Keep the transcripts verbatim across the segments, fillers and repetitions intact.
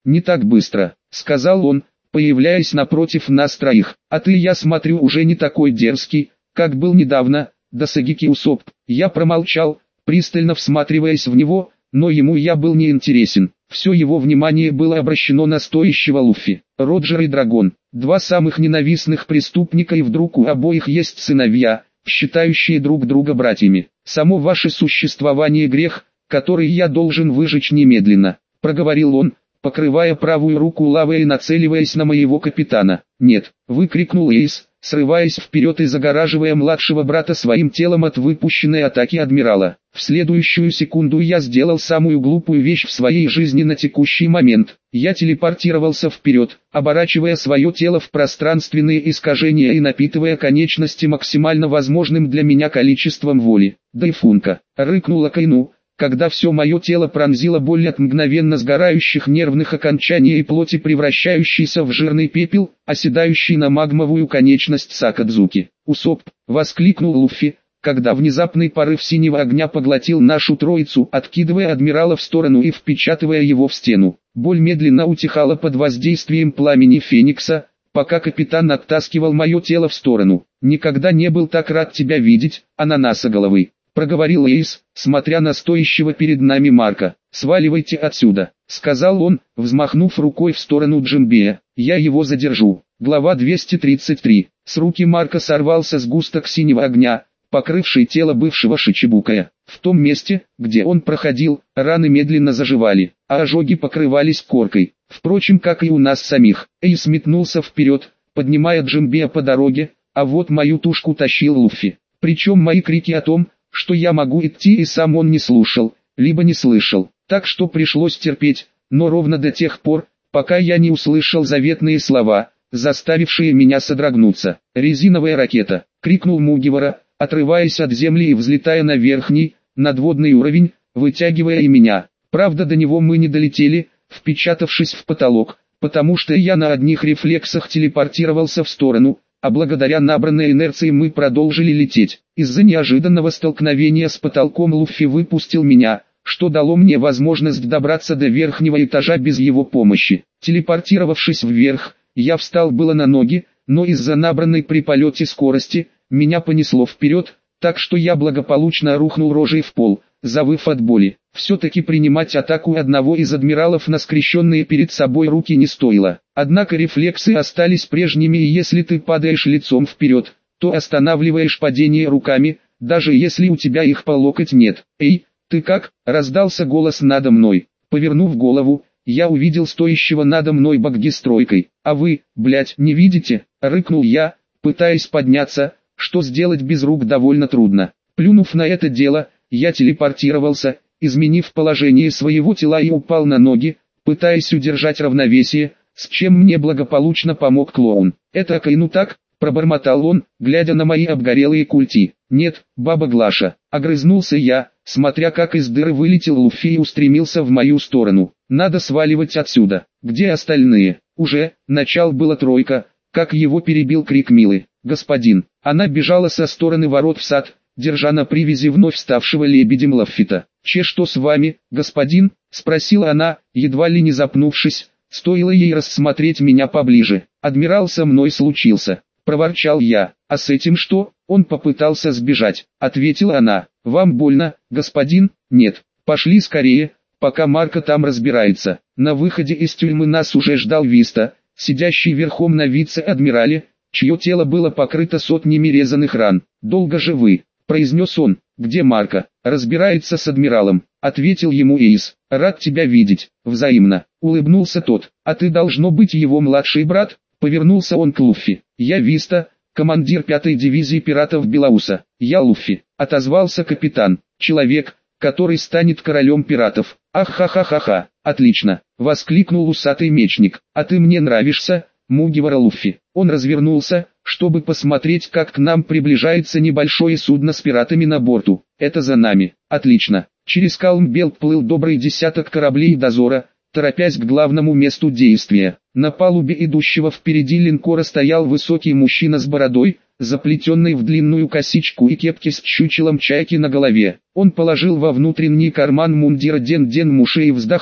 «Не так быстро», — сказал он, появляясь напротив нас троих. «А ты, я смотрю, уже не такой дерзкий, как был недавно, Досагики Усоп». Я промолчал, пристально всматриваясь в него, но ему я был не интересен. Все его внимание было обращено на стоящего Луффи. Роджер и Драгон, два самых ненавистных преступника, и вдруг у обоих есть сыновья, считающие друг друга братьями. Само ваше существование грех, который я должен выжечь немедленно, проговорил он, покрывая правую руку лавой и нацеливаясь на моего капитана. «Нет!» — выкрикнул Эйс, срываясь вперед и загораживая младшего брата своим телом от выпущенной атаки адмирала. В следующую секунду я сделал самую глупую вещь в своей жизни на текущий момент. Я телепортировался вперед, оборачивая свое тело в пространственные искажения и напитывая конечности максимально возможным для меня количеством воли. «Дайфунка!» — рыкнула Кайну, когда все мое тело пронзило боль от мгновенно сгорающих нервных окончаний и плоти, превращающейся в жирный пепел, оседающий на магмовую конечность Сакадзуки. «Усоп!» — воскликнул Луффи, когда внезапный порыв синего огня поглотил нашу троицу, откидывая адмирала в сторону и впечатывая его в стену. Боль медленно утихала под воздействием пламени Феникса, пока капитан оттаскивал мое тело в сторону. «Никогда не был так рад тебя видеть, ананасоголовый», — проговорил Эйс, смотря на стоящего перед нами Марка. «Сваливайте отсюда», — сказал он, взмахнув рукой в сторону Джимбея. «Я его задержу». Глава двести тридцать три. С руки Марка сорвался сгусток синего огня, покрывший тело бывшего Шичибукая. В том месте, где он проходил, раны медленно заживали, а ожоги покрывались коркой. Впрочем, как и у нас самих. Эйс метнулся вперед, поднимая Джимбея по дороге, а вот мою тушку тащил Луффи. Причем мои крики о том, что я могу идти, и сам он не слушал, либо не слышал. Так что пришлось терпеть, но ровно до тех пор, пока я не услышал заветные слова, заставившие меня содрогнуться. «Резиновая ракета!» — крикнул Мугивара, отрываясь от земли и взлетая на верхний, надводный уровень, вытягивая и меня. Правда, до него мы не долетели, впечатавшись в потолок, потому что я на одних рефлексах телепортировался в сторону, а благодаря набранной инерции мы продолжили лететь. Из-за неожиданного столкновения с потолком Луффи выпустил меня, что дало мне возможность добраться до верхнего этажа без его помощи. Телепортировавшись вверх, я встал было на ноги, но из-за набранной при полете скорости, меня понесло вперед, так что я благополучно рухнул рожей в пол, завыв от боли. Все-таки принимать атаку одного из адмиралов на скрещенные перед собой руки не стоило. Однако рефлексы остались прежними, и если ты падаешь лицом вперед, то останавливаешь падение руками, даже если у тебя их по локоть нет. «Эй, ты как?» — раздался голос надо мной. Повернув голову, я увидел стоящего надо мной Багги с тройкой. «А вы, блять, не видите?» — рыкнул я, пытаясь подняться, что сделать без рук довольно трудно. Плюнув на это дело, я телепортировался, изменив положение своего тела, и упал на ноги, пытаясь удержать равновесие, с чем мне благополучно помог клоун. «Это Кайну так?» — пробормотал он, глядя на мои обгорелые культи. «Нет, баба Глаша», — огрызнулся я, смотря как из дыры вылетел Луффи и устремился в мою сторону. «Надо сваливать отсюда». «Где остальные?» «Уже», — начал была тройка, как его перебил крик Милы. «Господин». Она бежала со стороны ворот в сад, держа на привязи вновь ставшего лебедем Лаффита. «Че, что с вами, господин?» — спросила она, едва ли не запнувшись, стоило ей рассмотреть меня поближе. «Адмирал со мной случился», — проворчал я. «А с этим что?» «Он попытался сбежать», — ответила она. «Вам больно, господин?» «Нет, пошли скорее, пока Марко там разбирается». На выходе из тюрьмы нас уже ждал Виста, сидящий верхом на вице-адмирале, чье тело было покрыто сотнями резаных ран. «Долго же вы?» — произнес он. «Где Марко?» «Разбирается с адмиралом», — ответил ему Эйс. «Рад тебя видеть». «Взаимно», — улыбнулся тот. «А ты должно быть его младший брат?» — повернулся он к Луффи. «Я Виста, командир пятой дивизии пиратов Белауса». «Я Луффи», — отозвался капитан. «Человек, который станет королем пиратов». «Ах-ха-ха-ха-ха, отлично», — воскликнул усатый мечник. «А ты мне нравишься, Мугивара Луффи». Он развернулся, чтобы посмотреть, как к нам приближается небольшое судно с пиратами на борту. «Это за нами». «Отлично». Через Калмбелт плыл добрый десяток кораблей дозора, торопясь к главному месту действия. На палубе идущего впереди линкора стоял высокий мужчина с бородой, заплетенной в длинную косичку и кепки с чучелом чайки на голове. Он положил во внутренний карман мундира Ден-Ден Муши и вздохнул.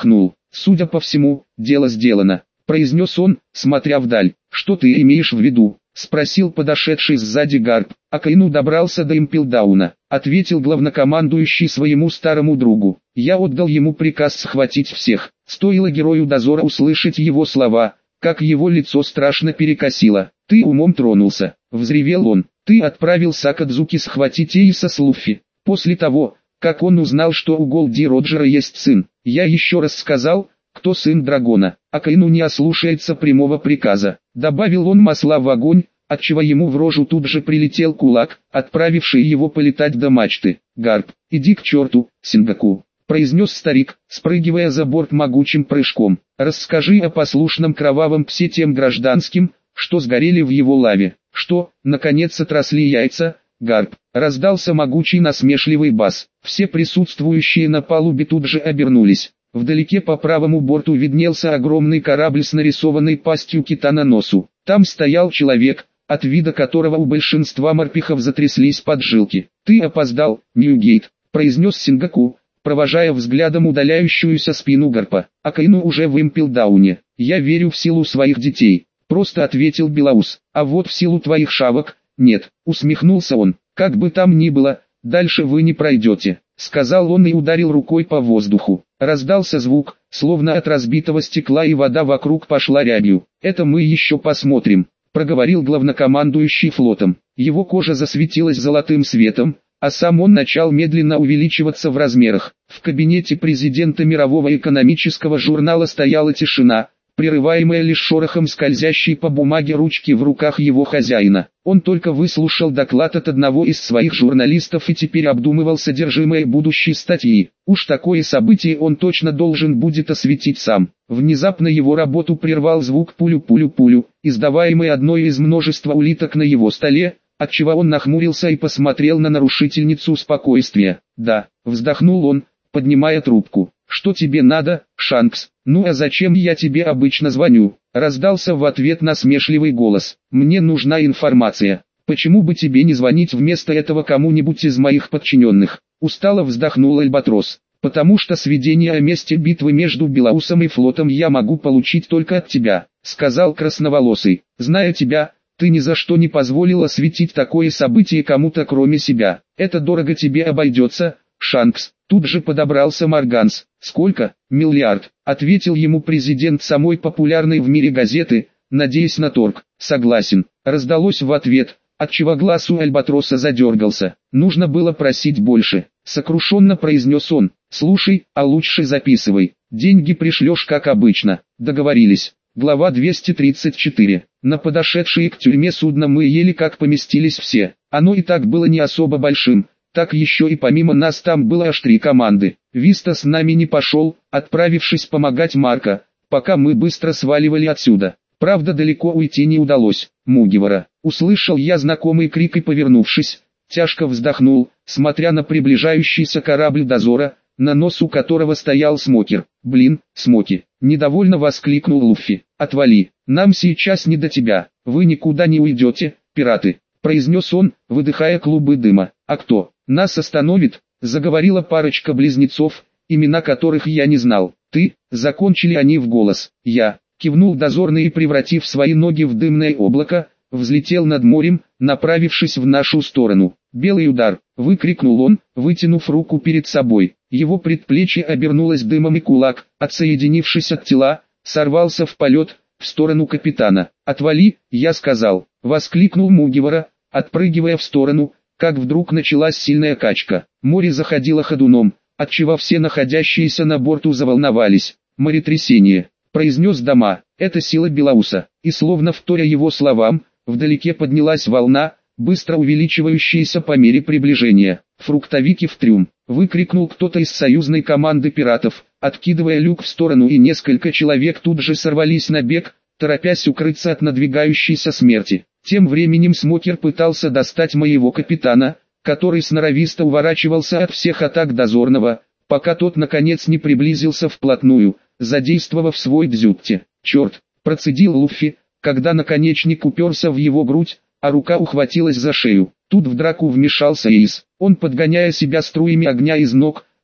Судя по всему, дело сделано, произнес он, смотря вдаль. Что ты имеешь в виду? Спросил подошедший сзади Гарп. Акаину добрался до Импелдауна, ответил главнокомандующий своему старому другу. Я отдал ему приказ схватить всех. Стоило герою дозора услышать его слова, как его лицо страшно перекосило. Ты умом тронулся, взревел он. Ты отправил Сакадзуки схватить Эйса с Луффи. После того, как он узнал, что у Голди Роджера есть сын, я еще раз сказал, кто сын Драгона. Акаину не ослушается прямого приказа. Добавил он масла в огонь, отчего ему в рожу тут же прилетел кулак, отправивший его полетать до мачты. Гарп, иди к черту, Сингаку, произнес старик, спрыгивая за борт могучим прыжком. Расскажи о послушном кровавом псе тем гражданским, что сгорели в его лаве. Что, наконец отросли яйца? Гарп, раздался могучий насмешливый бас. Все присутствующие на палубе тут же обернулись. Вдалеке по правому борту виднелся огромный корабль с нарисованной пастью кита на носу. Там стоял человек, от вида которого у большинства морпехов затряслись поджилки. «Ты опоздал, Ньюгейт», — произнес Сингаку, провожая взглядом удаляющуюся спину Гарпа. «Акаину уже в Импелдауне. Я верю в силу своих детей», — просто ответил Белаус. «А вот в силу твоих шавок, нет», — усмехнулся он. «Как бы там ни было, дальше вы не пройдете», — сказал он и ударил рукой по воздуху. Раздался звук, словно от разбитого стекла, и вода вокруг пошла рябью. «Это мы еще посмотрим», — проговорил главнокомандующий флотом. Его кожа засветилась золотым светом, а сам он начал медленно увеличиваться в размерах. В кабинете президента Мирового экономического журнала стояла тишина, прерываемая лишь шорохом скользящей по бумаге ручки в руках его хозяина. Он только выслушал доклад от одного из своих журналистов и теперь обдумывал содержимое будущей статьи. Уж такое событие он точно должен будет осветить сам. Внезапно его работу прервал звук пулю-пулю-пулю, издаваемый одной из множества улиток на его столе, отчего он нахмурился и посмотрел на нарушительницу спокойствия. «Да», — вздохнул он, поднимая трубку. «Что тебе надо, Шанкс?» «Ну а зачем я тебе обычно звоню?» Раздался в ответ насмешливый голос. «Мне нужна информация. Почему бы тебе не звонить вместо этого кому-нибудь из моих подчиненных?» Устало вздохнул Альбатрос. «Потому что сведения о месте битвы между Белаусом и флотом я могу получить только от тебя», сказал красноволосый. «Зная тебя, ты ни за что не позволил осветить такое событие кому-то кроме себя. Это дорого тебе обойдется, Шанкс». Тут же подобрался Морганс. «Сколько? Миллиард», — ответил ему президент самой популярной в мире газеты, надеясь на торг. «Согласен», — раздалось в ответ, отчего глаз у Альбатроса задергался. «Нужно было просить больше», — сокрушенно произнес он. «Слушай, а лучше записывай. Деньги пришлешь как обычно. Договорились». Глава двести тридцать четыре. На подошедшие к тюрьме судно мы еле как поместились все. Оно и так было не особо большим. Так еще и помимо нас там было аж три команды. Виста с нами не пошел, отправившись помогать Марко, пока мы быстро сваливали отсюда. Правда, далеко уйти не удалось. Мугивара. Услышал я знакомый крик и, повернувшись, тяжко вздохнул, смотря на приближающийся корабль дозора, на носу которого стоял Смокер. «Блин, Смоки!» — недовольно воскликнул Луффи. «Отвали, нам сейчас не до тебя, вы никуда не уйдете, пираты!» — произнес он, выдыхая клубы дыма. «А кто нас остановит?» — заговорила парочка близнецов, имена которых я не знал. «Ты?» — закончили они в голос. «Я», — кивнул дозорный и, превратив свои ноги в дымное облако, взлетел над морем, направившись в нашу сторону. «Белый удар!» — выкрикнул он, вытянув руку перед собой. Его предплечье обернулось дымом, и кулак, отсоединившись от тела, сорвался в полет, в сторону капитана. «Отвали!» — я сказал, — воскликнул Мугивара, отпрыгивая в сторону, как вдруг началась сильная качка. Море заходило ходуном, отчего все находящиеся на борту заволновались. «Моретрясение», — произнес Дама, — «это сила Белауса». И словно вторя его словам, вдалеке поднялась волна, быстро увеличивающаяся по мере приближения. «Фруктовики в трюм!» — выкрикнул кто-то из союзной команды пиратов, откидывая люк в сторону, и несколько человек тут же сорвались на бег, торопясь укрыться от надвигающейся смерти. Тем временем Смокер пытался достать моего капитана, который сноровисто уворачивался от всех атак дозорного, пока тот наконец не приблизился вплотную, задействовав свой дзюбти. «Черт!» — процедил Луффи, когда наконечник уперся в его грудь, а рука ухватилась за шею. Тут в драку вмешался Эйс. Он, подгоняя себя струями огня из ног,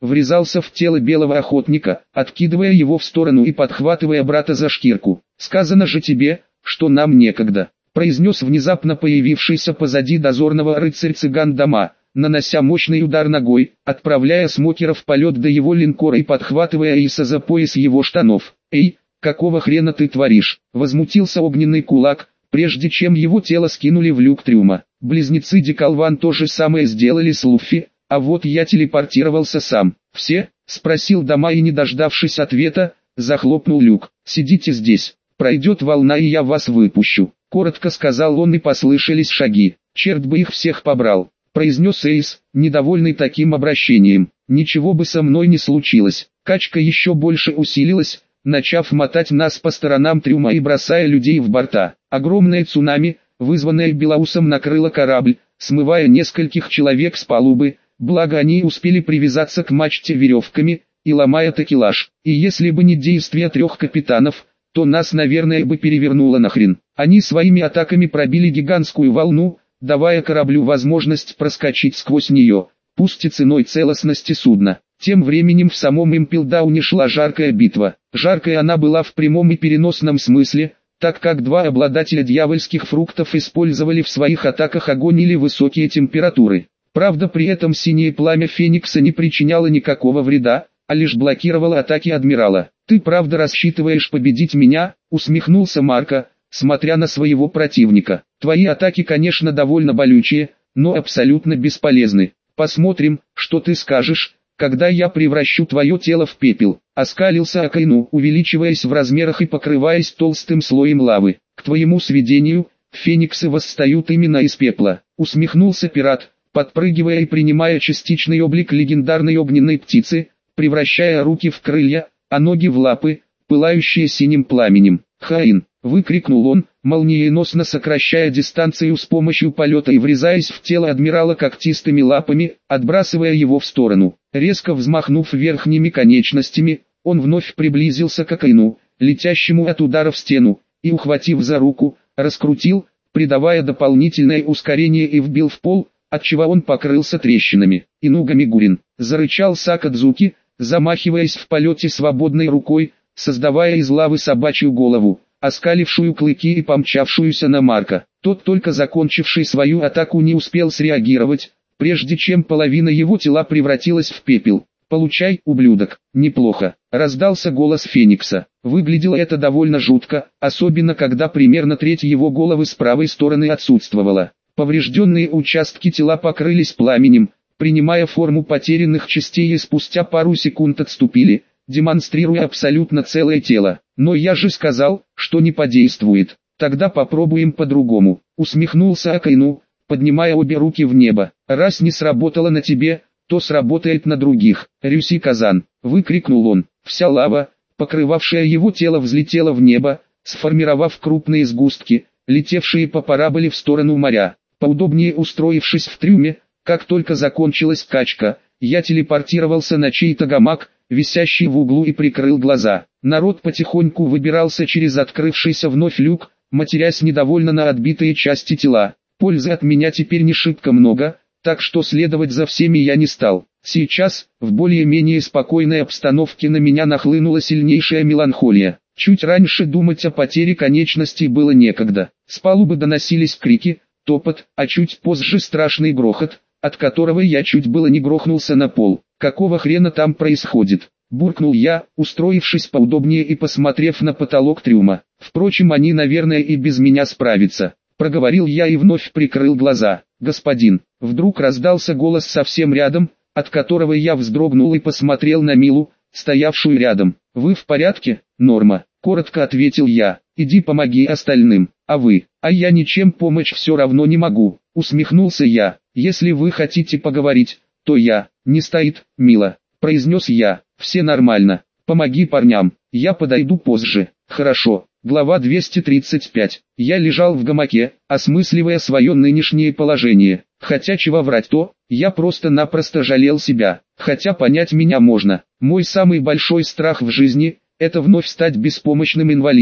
врезался в тело белого охотника, откидывая его в сторону и подхватывая брата за шкирку. «Сказано же тебе, что нам некогда», — произнес внезапно появившийся позади дозорного рыцарь-цыган Дама, нанося мощный удар ногой, отправляя Смокера в полет до его линкора и подхватывая Иса за пояс его штанов. «Эй, какого хрена ты творишь?» — возмутился огненный кулак, прежде чем его тело скинули в люк трюма. Близнецы Деколван то же самое сделали с Луффи, а вот я телепортировался сам. «Все?» — спросил Дама и, не дождавшись ответа, захлопнул люк. «Сидите здесь, пройдет волна и я вас выпущу», — коротко сказал он, и послышались шаги. «Черт бы их всех побрал», — произнес Эйс, недовольный таким обращением. «Ничего бы со мной не случилось». Качка еще больше усилилась, начав мотать нас по сторонам трюма и бросая людей в борта. Огромное цунами, вызванное Белоусом, накрыло корабль, смывая нескольких человек с палубы, благо они успели привязаться к мачте веревками и ломая такелаж. И если бы не действия трех капитанов, то нас, наверное, бы перевернуло нахрен. Они своими атаками пробили гигантскую волну, давая кораблю возможность проскочить сквозь нее, пусть и ценой целостности судна. Тем временем в самом Импелдауне шла жаркая битва. Жаркой она была в прямом и переносном смысле, так как два обладателя дьявольских фруктов использовали в своих атаках огонь или высокие температуры. Правда, при этом синее пламя Феникса не причиняло никакого вреда, а лишь блокировало атаки адмирала. «Ты правда рассчитываешь победить меня?» — усмехнулся Марко, смотря на своего противника. «Твои атаки, конечно, довольно болючие, но абсолютно бесполезны. Посмотрим, что ты скажешь, когда я превращу твое тело в пепел». Оскалился Акаину, увеличиваясь в размерах и покрываясь толстым слоем лавы. «К твоему сведению, фениксы восстают именно из пепла», — усмехнулся пират, подпрыгивая и принимая частичный облик легендарной огненной птицы, превращая руки в крылья, а ноги в лапы, пылающие синим пламенем. «Хаин!» — выкрикнул он, молниеносно сокращая дистанцию с помощью полета и врезаясь в тело адмирала когтистыми лапами, отбрасывая его в сторону. Резко взмахнув верхними конечностями, он вновь приблизился к Акаину, летящему от удара в стену, и, ухватив за руку, раскрутил, придавая дополнительное ускорение, и вбил в пол, отчего он покрылся трещинами. «Инуга Мигурин!» — зарычал Сакадзуки, замахиваясь в полете свободной рукой, создавая из лавы собачью голову, оскалившую клыки и помчавшуюся на Марка. Тот, только закончивший свою атаку, не успел среагировать, прежде чем половина его тела превратилась в пепел. «Получай, ублюдок!» «Неплохо!» — раздался голос Феникса. Выглядело это довольно жутко, особенно когда примерно треть его головы с правой стороны отсутствовала. Поврежденные участки тела покрылись пламенем, принимая форму потерянных частей, и спустя пару секунд отступили, демонстрируя абсолютно целое тело. «Но я же сказал, что не подействует. Тогда попробуем по-другому», — усмехнулся Акаину, поднимая обе руки в небо. «Раз не сработало на тебе, то сработает на других». «Рюси Казан!» — выкрикнул он. Вся лава, покрывавшая его тело, взлетела в небо, сформировав крупные сгустки, летевшие по параболе в сторону моря. Поудобнее устроившись в трюме, как только закончилась качка, я телепортировался на чей-то гамак, висящий в углу, и прикрыл глаза. Народ потихоньку выбирался через открывшийся вновь люк, матерясь недовольно на отбитые части тела. Пользы от меня теперь не шибко много, так что следовать за всеми я не стал. Сейчас, в более-менее спокойной обстановке, на меня нахлынула сильнейшая меланхолия. Чуть раньше думать о потере конечностей было некогда. С палубы доносились крики, топот, а чуть позже страшный грохот, от которого я чуть было не грохнулся на пол. «Какого хрена там происходит?» — буркнул я, устроившись поудобнее и посмотрев на потолок трюма. «Впрочем, они, наверное, и без меня справятся», — проговорил я и вновь прикрыл глаза. «Господин!» — вдруг раздался голос совсем рядом, от которого я вздрогнул и посмотрел на Милу, стоявшую рядом. «Вы в порядке, Норма?» — коротко ответил я. «Иди помоги остальным». «А вы?» «А я ничем помочь все равно не могу», — усмехнулся я. «Если вы хотите поговорить, то я». «Не стоит, Мила», — произнес я. «Все нормально. Помоги парням, я подойду позже». «Хорошо». Глава двести тридцать пять. Я лежал в гамаке, осмысливая свое нынешнее положение. Хотя чего врать-то, я просто-напросто жалел себя. Хотя понять меня можно. Мой самый большой страх в жизни — это вновь стать беспомощным инвалидом.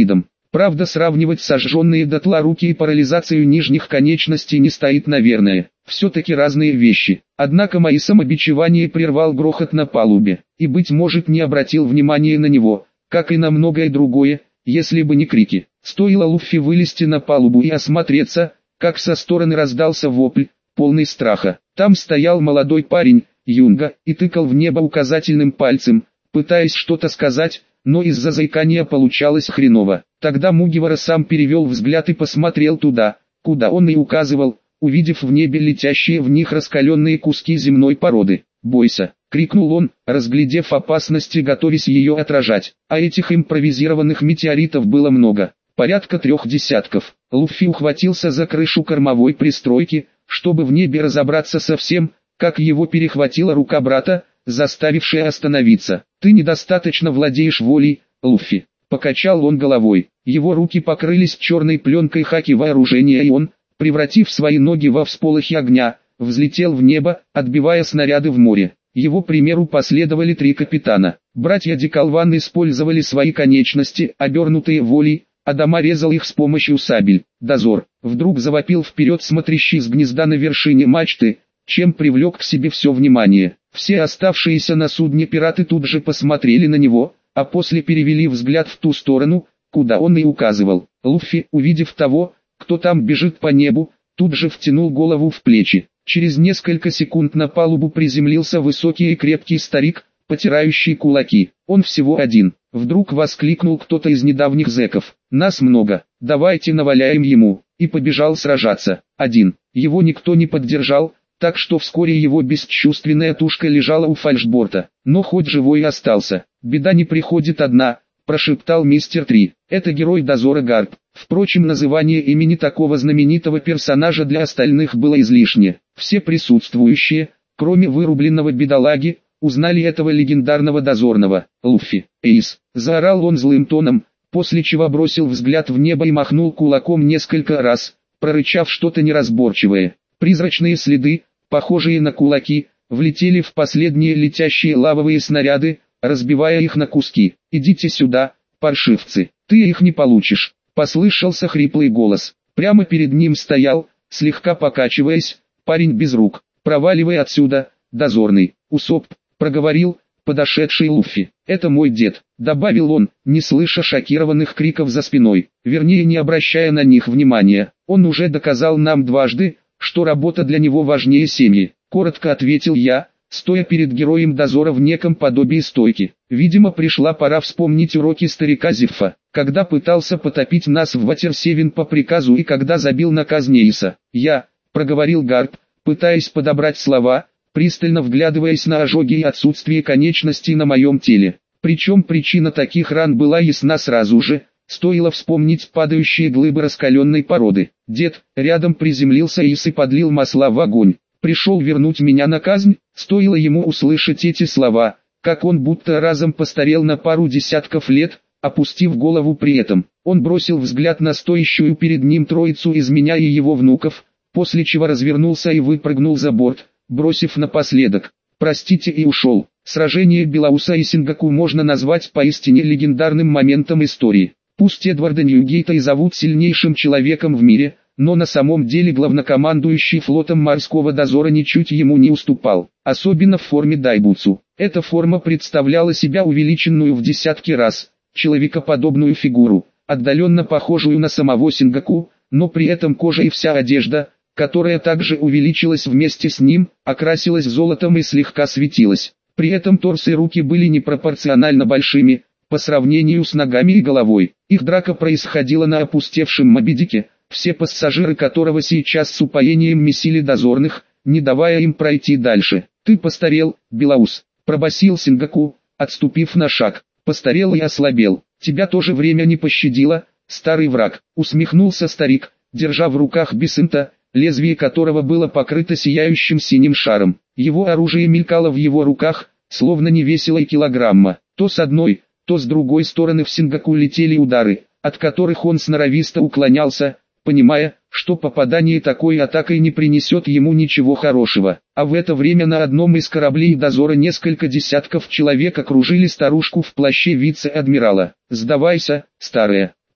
Правда, сравнивать сожженные дотла руки и парализацию нижних конечностей не стоит, наверное. Все-таки разные вещи. Однако мои самобичевания прервал грохот на палубе, и, быть может, не обратил внимания на него, как и на многое другое, если бы не крики. Стоило Луффи вылезти на палубу и осмотреться, как со стороны раздался вопль, полный страха. Там стоял молодой парень, Юнга, и тыкал в небо указательным пальцем, пытаясь что-то сказать, но из-за заикания получалось хреново. Тогда Мугивара сам перевел взгляд и посмотрел туда, куда он и указывал, увидев в небе летящие в них раскаленные куски земной породы. «Бойся!» — крикнул он, разглядев опасность и готовясь ее отражать. А этих импровизированных метеоритов было много, порядка трех десятков. Луффи ухватился за крышу кормовой пристройки, чтобы в небе разобраться со всем, как его перехватила рука брата, заставившая остановиться. «Ты недостаточно владеешь волей, Луффи», — покачал он головой. Его руки покрылись черной пленкой хаки вооружения, и он, превратив свои ноги во всполохи огня, взлетел в небо, отбивая снаряды в море. Его примеру последовали три капитана. Братья Декалван использовали свои конечности, обернутые волей, Адама резал их с помощью сабель. «Дозор!» — вдруг завопил вперед смотрящий с гнезда на вершине мачты, чем привлек к себе все внимание. Все оставшиеся на судне пираты тут же посмотрели на него, а после перевели взгляд в ту сторону, куда он и указывал. Луффи, увидев того, кто там бежит по небу, тут же втянул голову в плечи. Через несколько секунд на палубу приземлился высокий и крепкий старик, потирающий кулаки. «Он всего один!» — вдруг воскликнул кто-то из недавних зэков. «Нас много, давайте наваляем ему!» И побежал сражаться. Один. Его никто не поддержал, так что вскоре его бесчувственная тушка лежала у фальшборта. Но хоть живой остался. «Беда не приходит одна», — прошептал мистер Три. «Это герой дозора Гарп». Впрочем, называние имени такого знаменитого персонажа для остальных было излишне. Все присутствующие, кроме вырубленного бедолаги, узнали этого легендарного дозорного. «Луффи, Эйс!» — заорал он злым тоном, после чего бросил взгляд в небо и махнул кулаком несколько раз, прорычав что-то неразборчивое. Призрачные следы, похожие на кулаки, влетели в последние летящие лавовые снаряды, разбивая их на куски. «Идите сюда, паршивцы, ты их не получишь!» — послышался хриплый голос. Прямо перед ним стоял, слегка покачиваясь, парень без рук. «Проваливай отсюда, дозорный!» — Усоп проговорил подошедший Луффи. «Это мой дед», — добавил он, не слыша шокированных криков за спиной, вернее не обращая на них внимания. «Он уже доказал нам дважды, что работа для него важнее семьи», — коротко ответил я, стоя перед героем дозора в неком подобии стойки. Видимо, пришла пора вспомнить уроки старика Зиффа, когда пытался потопить нас в Ватерсевен по приказу и когда забил на Казнеиса. «Я», — проговорил Гарп, пытаясь подобрать слова, пристально вглядываясь на ожоги и отсутствие конечностей на моем теле. Причем причина таких ран была ясна сразу же, стоило вспомнить падающие глыбы раскаленной породы. Дед рядом приземлился и подлил масла в огонь. Пришел вернуть меня на казнь. Стоило ему услышать эти слова, как он будто разом постарел на пару десятков лет, опустив голову при этом. Он бросил взгляд на стоящую перед ним троицу из меня и его внуков, после чего развернулся и выпрыгнул за борт, бросив напоследок «простите» и ушел. Сражение Белауса и Сингаку можно назвать поистине легендарным моментом истории. Пусть Эдварда Ньюгейта и зовут сильнейшим человеком в мире, но на самом деле главнокомандующий флотом морского дозора ничуть ему не уступал, особенно в форме дайбуцу. Эта форма представляла себя увеличенную в десятки раз, человекоподобную фигуру, отдаленно похожую на самого Сингаку, но при этом кожа и вся одежда, которая также увеличилась вместе с ним, окрасилась золотом и слегка светилась. При этом торс и руки были непропорционально большими, по сравнению с ногами и головой. Их драка происходила на опустевшем Мобидике, все пассажиры которого сейчас с упоением месили дозорных, не давая им пройти дальше. «Ты постарел, Белаус», — пробасил Сингаку, отступив на шаг. «Постарел и ослабел. Тебя тоже время не пощадило, старый враг», — усмехнулся старик, держа в руках бисента, лезвие которого было покрыто сияющим синим шаром. Его оружие мелькало в его руках, словно не весило и килограмма. То с одной, то с другой стороны в Сингаку летели удары, от которых он сноровисто уклонялся, понимая, что попадание такой атакой не принесет ему ничего хорошего. А в это время на одном из кораблей дозора несколько десятков человек окружили старушку в плаще вице-адмирала. «Сдавайся, старая», —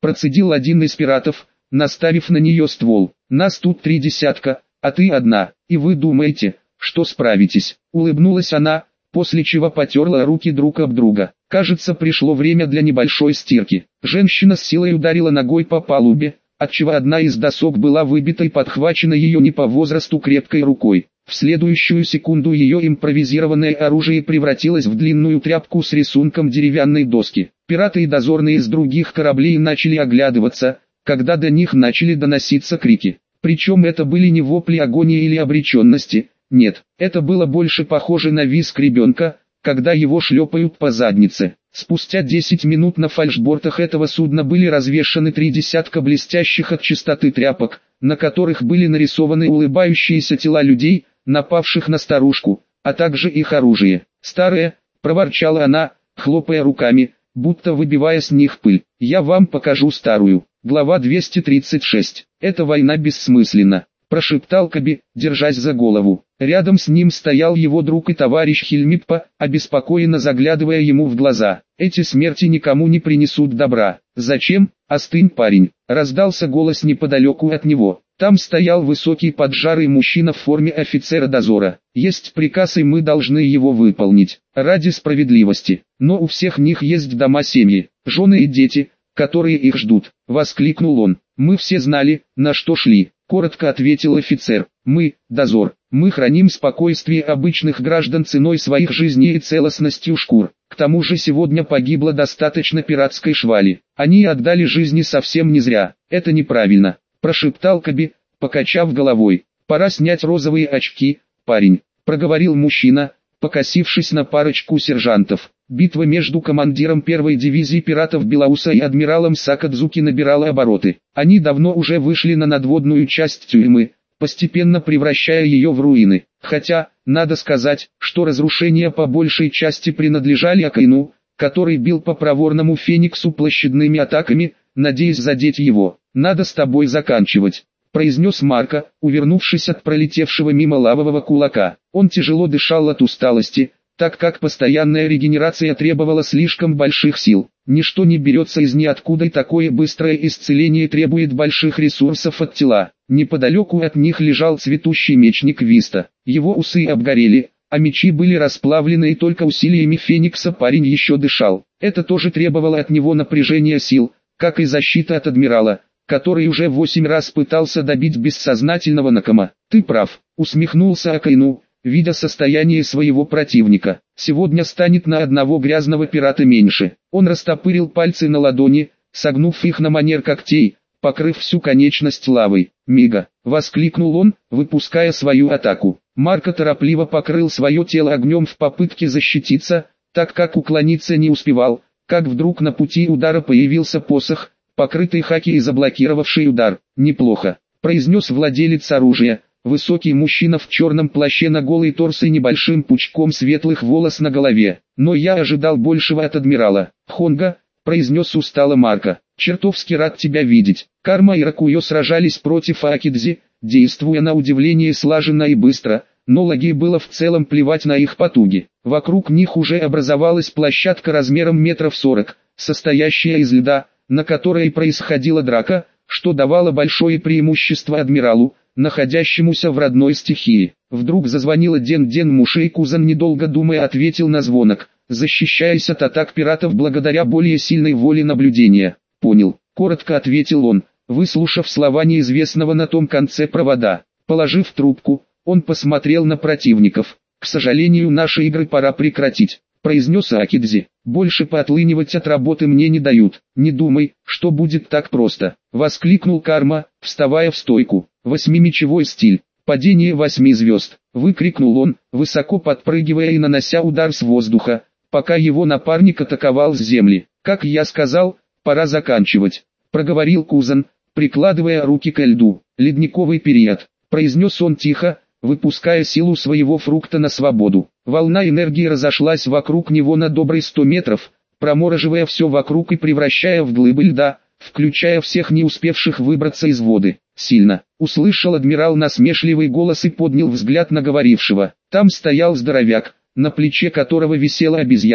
процедил один из пиратов, наставив на нее ствол. Нас тут три десятка, а ты одна, и вы думаете, что справитесь? Улыбнулась она, после чего потерла руки друг об друга. Кажется, пришло время для небольшой стирки. Женщина с силой ударила ногой по палубе, отчего одна из досок была выбита и подхвачена ее не по возрасту крепкой рукой. В следующую секунду ее импровизированное оружие превратилось в длинную тряпку с рисунком деревянной доски. Пираты и дозорные с других кораблей начали оглядываться, когда до них начали доноситься крики. Причем это были не вопли агонии или обреченности, нет, это было больше похоже на визг ребенка, когда его шлепают по заднице. Спустя десять минут на фальшбортах этого судна были развешаны три десятка блестящих от чистоты тряпок, на которых были нарисованы улыбающиеся тела людей, напавших на старушку, а также их оружие. «Старое», — проворчала она, хлопая руками, будто выбивая с них пыль. «Я вам покажу старую». Глава двести тридцать шесть. «Эта война бессмысленна», — прошептал Коби, держась за голову. Рядом с ним стоял его друг и товарищ Хельмиппа, обеспокоенно заглядывая ему в глаза. «Эти смерти никому не принесут добра». «Зачем? Остынь, парень», — раздался голос неподалеку от него. Там стоял высокий поджарый мужчина в форме офицера дозора. «Есть приказ, и мы должны его выполнить, ради справедливости. Но у всех них есть дома, семьи, жены и дети, которые их ждут», — воскликнул он. «Мы все знали, на что шли», — коротко ответил офицер. «Мы, дозор, мы храним спокойствие обычных граждан ценой своих жизней и целостностью шкур. К тому же сегодня погибло достаточно пиратской швали. Они отдали жизни совсем не зря. Это неправильно», — прошептал Коби, покачав головой. «Пора снять розовые очки, парень», — проговорил мужчина, покосившись на парочку сержантов. Битва между командиром первой дивизии пиратов Белауса и адмиралом Сакадзуки набирала обороты. Они давно уже вышли на надводную часть тюрьмы, постепенно превращая ее в руины. Хотя, надо сказать, что разрушения по большей части принадлежали Акаину, который бил по проворному Фениксу площадными атаками, надеясь задеть его. «Надо с тобой заканчивать», — произнес Марко, увернувшись от пролетевшего мимо лавового кулака. Он тяжело дышал от усталости, так как постоянная регенерация требовала слишком больших сил. Ничто не берется из ниоткуда, и такое быстрое исцеление требует больших ресурсов от тела. Неподалеку от них лежал цветущий мечник Виста. Его усы обгорели, а мечи были расплавлены, и только усилиями Феникса парень еще дышал. Это тоже требовало от него напряжения сил, как и защита от адмирала, который уже восемь раз пытался добить бессознательного Накама. «Ты прав», — усмехнулся Акаину, видя состояние своего противника. «Сегодня станет на одного грязного пирата меньше». Он растопырил пальцы на ладони, согнув их на манер когтей, покрыв всю конечность лавой. «Мига!» — воскликнул он, выпуская свою атаку. Марко торопливо покрыл свое тело огнем в попытке защититься, так как уклониться не успевал, как вдруг на пути удара появился посох, покрытый хаки и заблокировавший удар. «Неплохо», — произнес владелец оружия. Высокий мужчина в черном плаще на голый торс и небольшим пучком светлых волос на голове. «Но я ожидал большего от адмирала». «Хонга», — произнес устало Марко, — «чертовски рад тебя видеть». Карма и Ракуё сражались против Акидзи, действуя на удивление слаженно и быстро, но Лаги было в целом плевать на их потуги. Вокруг них уже образовалась площадка размером метров сорок, состоящая из льда, на которой происходила драка, что давало большое преимущество адмиралу, находящемуся в родной стихии. Вдруг зазвонила Ден-Ден Муши, и Кузан, недолго думая, ответил на звонок, защищаясь от атак пиратов благодаря более сильной воле наблюдения. «Понял», — коротко ответил он, выслушав слова неизвестного на том конце провода. Положив трубку, он посмотрел на противников. «К сожалению, наши игры пора прекратить», — произнес Акидзи. «Больше поотлынивать от работы мне не дают». «Не думай, что будет так просто», — воскликнул Карма, вставая в стойку. «Восьмимечевой стиль, падение восьми звезд», — выкрикнул он, высоко подпрыгивая и нанося удар с воздуха, пока его напарник атаковал с земли. «Как я сказал, пора заканчивать», — проговорил Кузан, прикладывая руки к льду. «Ледниковый период», — произнес он тихо, выпуская силу своего фрукта на свободу. Волна энергии разошлась вокруг него на добрый сто метров, промораживая все вокруг и превращая в глыбы льда, включая всех не успевших выбраться из воды. «Сильно», — услышал адмирал насмешливый голос и поднял взгляд на говорившего. Там стоял здоровяк, на плече которого висела обезьяна,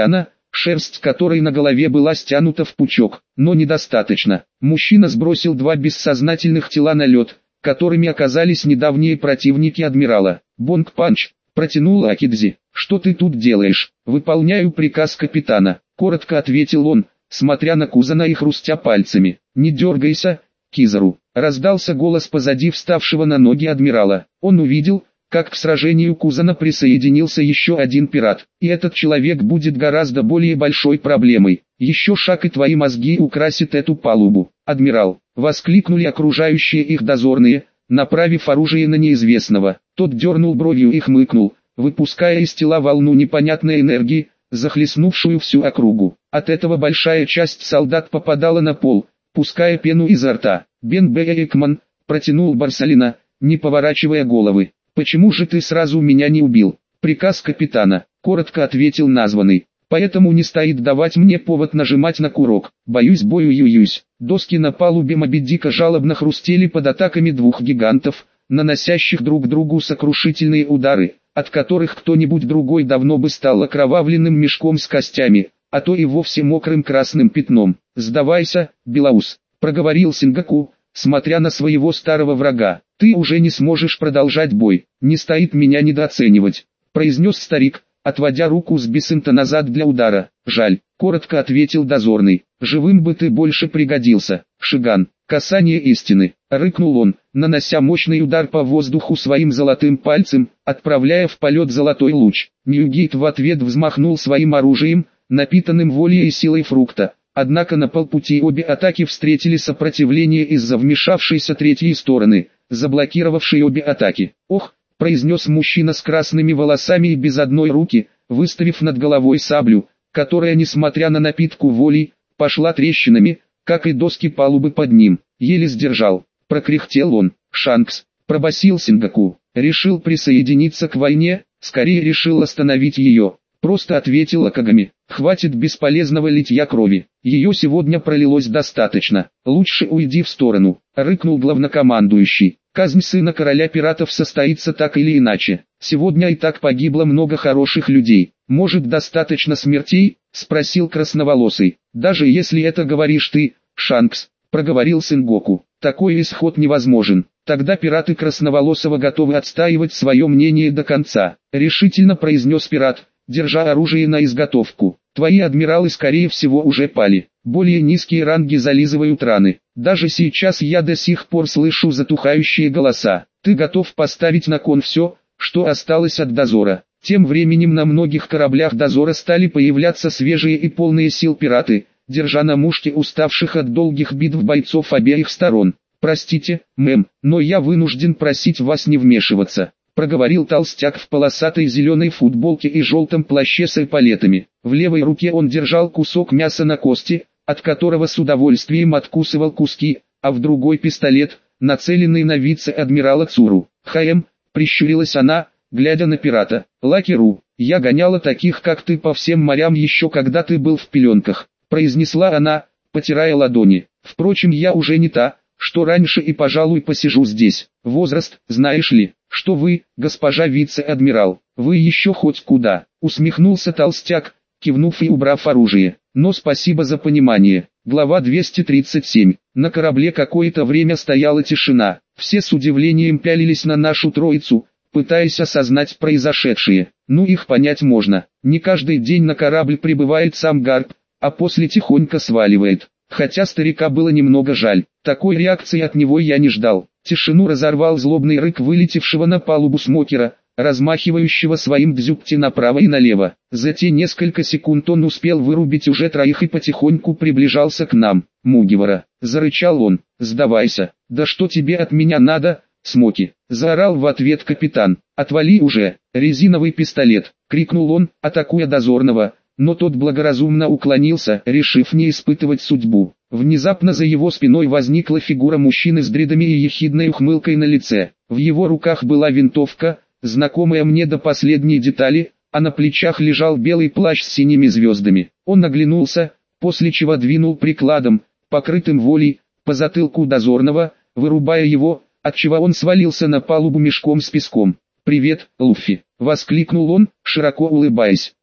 шерсть которой на голове была стянута в пучок, но недостаточно. Мужчина сбросил два бессознательных тела на лед, которыми оказались недавние противники адмирала. «Бонг-панч», — протянул Акидзи. «Что ты тут делаешь?» «Выполняю приказ капитана», — коротко ответил он, смотря на Кузана и хрустя пальцами. «Не дергайся, Кизару», — раздался голос позади вставшего на ноги адмирала. Он увидел, как к сражению Кузана присоединился еще один пират, и этот человек будет гораздо более большой проблемой. «Еще шаг, и твои мозги украсят эту палубу, адмирал», — воскликнули окружающие их дозорные, направив оружие на неизвестного. Тот дернул бровью и хмыкнул, выпуская из тела волну непонятной энергии, захлестнувшую всю округу. От этого большая часть солдат попадала на пол, пуская пену изо рта. «Бен Бэйкман», — протянул Барсалина, не поворачивая головы. «Почему же ты сразу меня не убил?» «Приказ капитана», — коротко ответил названный. «Поэтому не стоит давать мне повод нажимать на курок. Боюсь, бою-ююсь». Доски на палубе Моби Дика жалобно хрустели под атаками двух гигантов, наносящих друг другу сокрушительные удары, от которых кто-нибудь другой давно бы стал окровавленным мешком с костями, а то и вовсе мокрым красным пятном. «Сдавайся, Белаус», — проговорил Сингоку, смотря на своего старого врага. «Ты уже не сможешь продолжать бой, не стоит меня недооценивать», — произнес старик, отводя руку с бисинта назад для удара. «Жаль», — коротко ответил дозорный. «Живым бы ты больше пригодился, Шиган». «Касание истины», — рыкнул он, нанося мощный удар по воздуху своим золотым пальцем, отправляя в полет золотой луч. Ньюгейт в ответ взмахнул своим оружием, напитанным волей и силой фрукта. Однако на полпути обе атаки встретили сопротивление из-за вмешавшейся третьей стороны, заблокировавшей обе атаки. «Ох», — произнес мужчина с красными волосами и без одной руки, выставив над головой саблю, которая, несмотря на напитку воли, пошла трещинами, как и доски палубы под ним. Еле сдержал. Прокряхтел он. «Шанкс», — пробасил Сингоку. «Решил присоединиться к войне?» «Скорее решил остановить ее», — просто ответила Кагами. «Хватит бесполезного литья крови. Ее сегодня пролилось достаточно. Лучше уйди в сторону», — рыкнул главнокомандующий. «Казнь сына короля пиратов состоится так или иначе. Сегодня и так погибло много хороших людей. Может, достаточно смертей?» — спросил красноволосый. «Даже если это говоришь ты, Шанкс», — проговорил Сенгоку, — «такой исход невозможен. Тогда пираты красноволосого готовы отстаивать свое мнение до конца», — решительно произнес пират, держа оружие на изготовку. «Твои адмиралы скорее всего уже пали. Более низкие ранги зализывают раны. Даже сейчас я до сих пор слышу затухающие голоса. Ты готов поставить на кон все, что осталось от дозора?» Тем временем на многих кораблях дозора стали появляться свежие и полные сил пираты, держа на мушке уставших от долгих битв бойцов обеих сторон. «Простите, мэм, но я вынужден просить вас не вмешиваться», — проговорил толстяк в полосатой зеленой футболке и желтом плаще с эполетами. В левой руке он держал кусок мяса на кости, от которого с удовольствием откусывал куски, а в другой пистолет, нацеленный на вице-адмирала Цуру. «Хаем», — прищурилась она, глядя на пирата. «Лакеру, я гоняла таких, как ты, по всем морям еще когда ты был в пеленках», — произнесла она, потирая ладони. «Впрочем, я уже не та, что раньше, и, пожалуй, посижу здесь. Возраст, знаешь ли, что вы, госпожа вице-адмирал, вы еще хоть куда», — усмехнулся толстяк, кивнув и убрав оружие. «Но спасибо за понимание». Глава двести тридцать семь. На корабле какое-то время стояла тишина. Все с удивлением пялились на нашу троицу, пытаясь осознать произошедшее. Ну, их понять можно. Не каждый день на корабль прибывает сам Гарп, а после тихонько сваливает. Хотя старика было немного жаль. Такой реакции от него я не ждал. Тишину разорвал злобный рык вылетевшего на палубу смокера, размахивающего своим дзюкти направо и налево. За те несколько секунд он успел вырубить уже троих и потихоньку приближался к нам. «Мугивара», — зарычал он, — «сдавайся». «Да что тебе от меня надо, Смоки?» — заорал в ответ капитан. «Отвали уже, резиновый пистолет!» — крикнул он, атакуя дозорного, но тот благоразумно уклонился, решив не испытывать судьбу. Внезапно за его спиной возникла фигура мужчины с дредами и ехидной ухмылкой на лице. В его руках была винтовка, знакомая мне до последней детали, а на плечах лежал белый плащ с синими звездами. Он оглянулся, после чего двинул прикладом, покрытым волей, по затылку дозорного, вырубая его, отчего он свалился на палубу мешком с песком. «Привет, Луффи!» — воскликнул он, широко улыбаясь.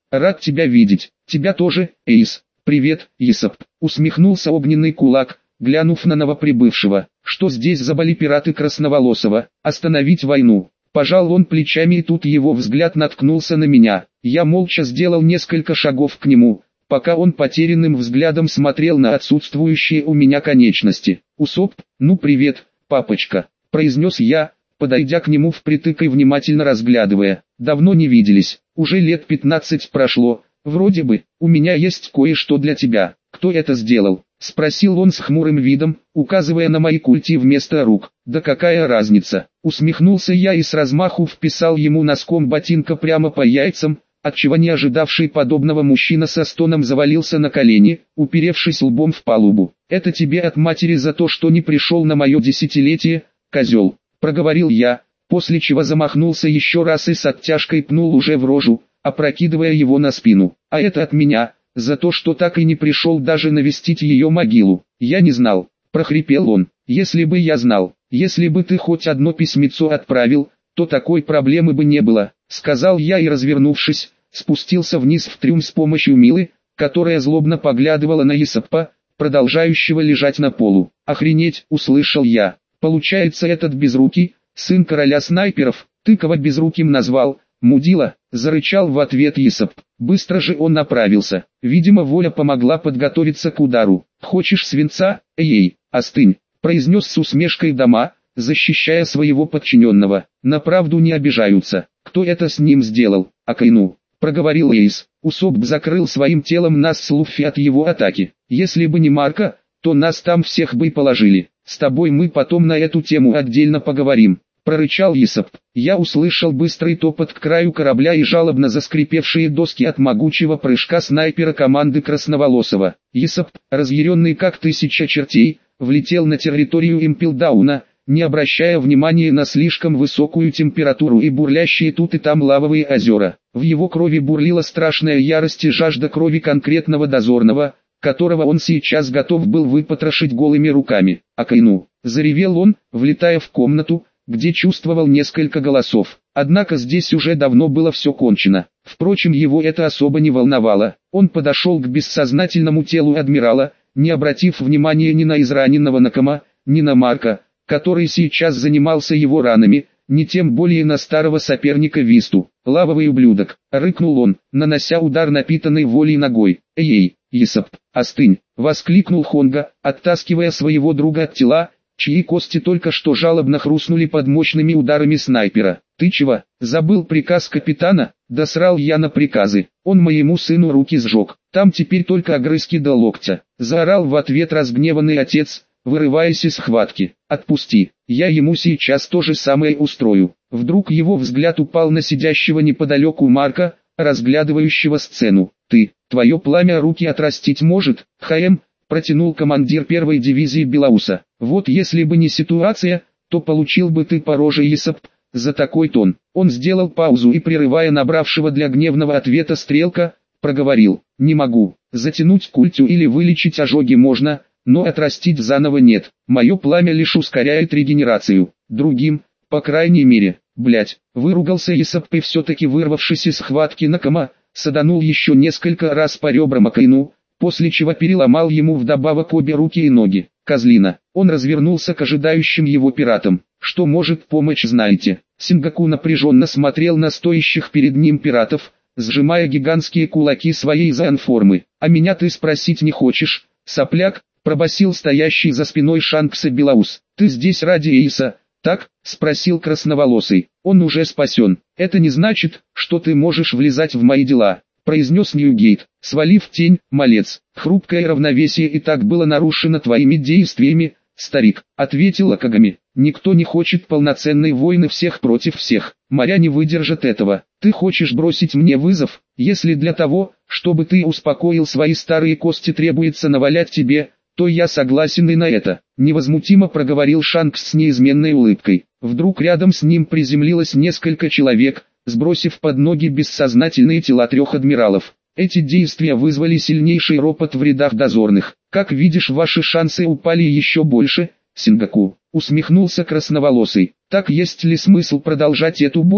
рад тебя видеть, тебя тоже, Эйс. Привет, Исоп, усмехнулся огненный кулак, глянув на новоприбывшего. Что здесь забыли пираты Красноволосого? Остановить войну. Пожал он плечами, и тут его взгляд наткнулся на меня. Я молча сделал несколько шагов к нему, пока он потерянным взглядом смотрел на отсутствующие у меня конечности. «Усоп, ну привет, папочка», — произнес я, подойдя к нему впритык и внимательно разглядывая. «Давно не виделись, уже лет пятнадцать прошло, вроде бы, у меня есть кое-что для тебя». «Кто это сделал?» — спросил он с хмурым видом, указывая на мои культи вместо рук. «Да какая разница?» — усмехнулся я и с размаху вписал ему носком ботинка прямо по яйцам, отчего не ожидавший подобного мужчина со стоном завалился на колени, уперевшись лбом в палубу. «Это тебе от матери за то, что не пришел на мое десятилетие, козел», — проговорил я, после чего замахнулся еще раз и с оттяжкой пнул уже в рожу, опрокидывая его на спину. «А это от меня, за то, что так и не пришел даже навестить ее могилу». «Я не знал», — прохрипел он. «Если бы я знал, если бы ты хоть одно письмецо отправил, то такой проблемы бы не было», — сказал я и, развернувшись, спустился вниз в трюм с помощью Милы, которая злобно поглядывала на Исопа, продолжающего лежать на полу. «Охренеть!» — услышал я. «Получается, этот безрукий, сын короля снайперов, ты кого безруким назвал, мудила?» — зарычал в ответ Исоп. Быстро же он направился. Видимо, воля помогла подготовиться к удару. «Хочешь свинца? Эй, остынь!» — произнес с усмешкой Дома, защищая своего подчиненного. «На правду не обижаются. Кто это с ним сделал?» «Акайну», — проговорил Эйс. «Усоп закрыл своим телом нас с Луффи от его атаки. Если бы не Марка, то нас там всех бы положили. С тобой мы потом на эту тему отдельно поговорим», — прорычал Исоп. Я услышал быстрый топот к краю корабля и жалобно заскрипевшие доски от могучего прыжка снайпера команды Красноволосого. Исоп, разъяренный как тысяча чертей, влетел на территорию Импелдауна, не обращая внимания на слишком высокую температуру и бурлящие тут и там лавовые озера. В его крови бурлила страшная ярость и жажда крови конкретного дозорного, которого он сейчас готов был выпотрошить голыми руками. «Акайну!» — заревел он, влетая в комнату, где чувствовал несколько голосов. Однако здесь уже давно было все кончено. Впрочем, его это особо не волновало. Он подошел к бессознательному телу адмирала, не обратив внимания ни на израненного Накама, ни на Марка, который сейчас занимался его ранами, ни тем более на старого соперника Висту. «Лавовый ублюдок!» — рыкнул он, нанося удар напитанной волей ногой. «Эй, Исоп, остынь!» — воскликнул Хонга, оттаскивая своего друга от тела, чьи кости только что жалобно хрустнули под мощными ударами снайпера. «Ты чего, забыл приказ капитана?» «Да срал я на приказы, он моему сыну руки сжег, там теперь только огрызки до локтя», — заорал в ответ разгневанный отец, вырываясь из схватки. «Отпусти, я ему сейчас то же самое устрою». Вдруг его взгляд упал на сидящего неподалеку Марка, разглядывающего сцену. «Ты, твое пламя руки отрастить может, ХМ», — протянул командир первой дивизии Белауса. «Вот если бы не ситуация, то получил бы ты по роже, Исоп, за такой тон». Он сделал паузу и, прерывая набравшего для гневного ответа Стрелка, проговорил: «Не могу, затянуть культю или вылечить ожоги можно, но отрастить заново нет. Мое пламя лишь ускоряет регенерацию. Другим, по крайней мере, блять». Выругался Исоп и все-таки, вырвавшись из схватки Накама, саданул еще несколько раз по ребрам Акайну, после чего переломал ему вдобавок обе руки и ноги. «Козлина». Он развернулся к ожидающим его пиратам. «Что может помочь, знаете?» Сингаку напряженно смотрел на стоящих перед ним пиратов, сжимая гигантские кулаки своей зоанформы. «А меня ты спросить не хочешь, сопляк?» — пробасил стоящий за спиной Шанкса Белаус. «Ты здесь ради Эйса, так?» — спросил Красноволосый. «Он уже спасен. Это не значит, что ты можешь влезать в мои дела», — произнес Ньюгейт, свалив тень. «Малец, хрупкое равновесие и так было нарушено твоими действиями, старик», — ответил Акагами. «Никто не хочет полноценной войны всех против всех. Моря не выдержат этого. Ты хочешь бросить мне вызов? Если для того, чтобы ты успокоил свои старые кости, требуется навалять тебе, то я согласен и на это», — невозмутимо проговорил Шанкс с неизменной улыбкой. Вдруг рядом с ним приземлилось несколько человек, сбросив под ноги бессознательные тела трех адмиралов. Эти действия вызвали сильнейший ропот в рядах дозорных. «Как видишь, ваши шансы упали еще больше, Сингаку», — усмехнулся Красноволосый. «Так есть ли смысл продолжать эту бойню?»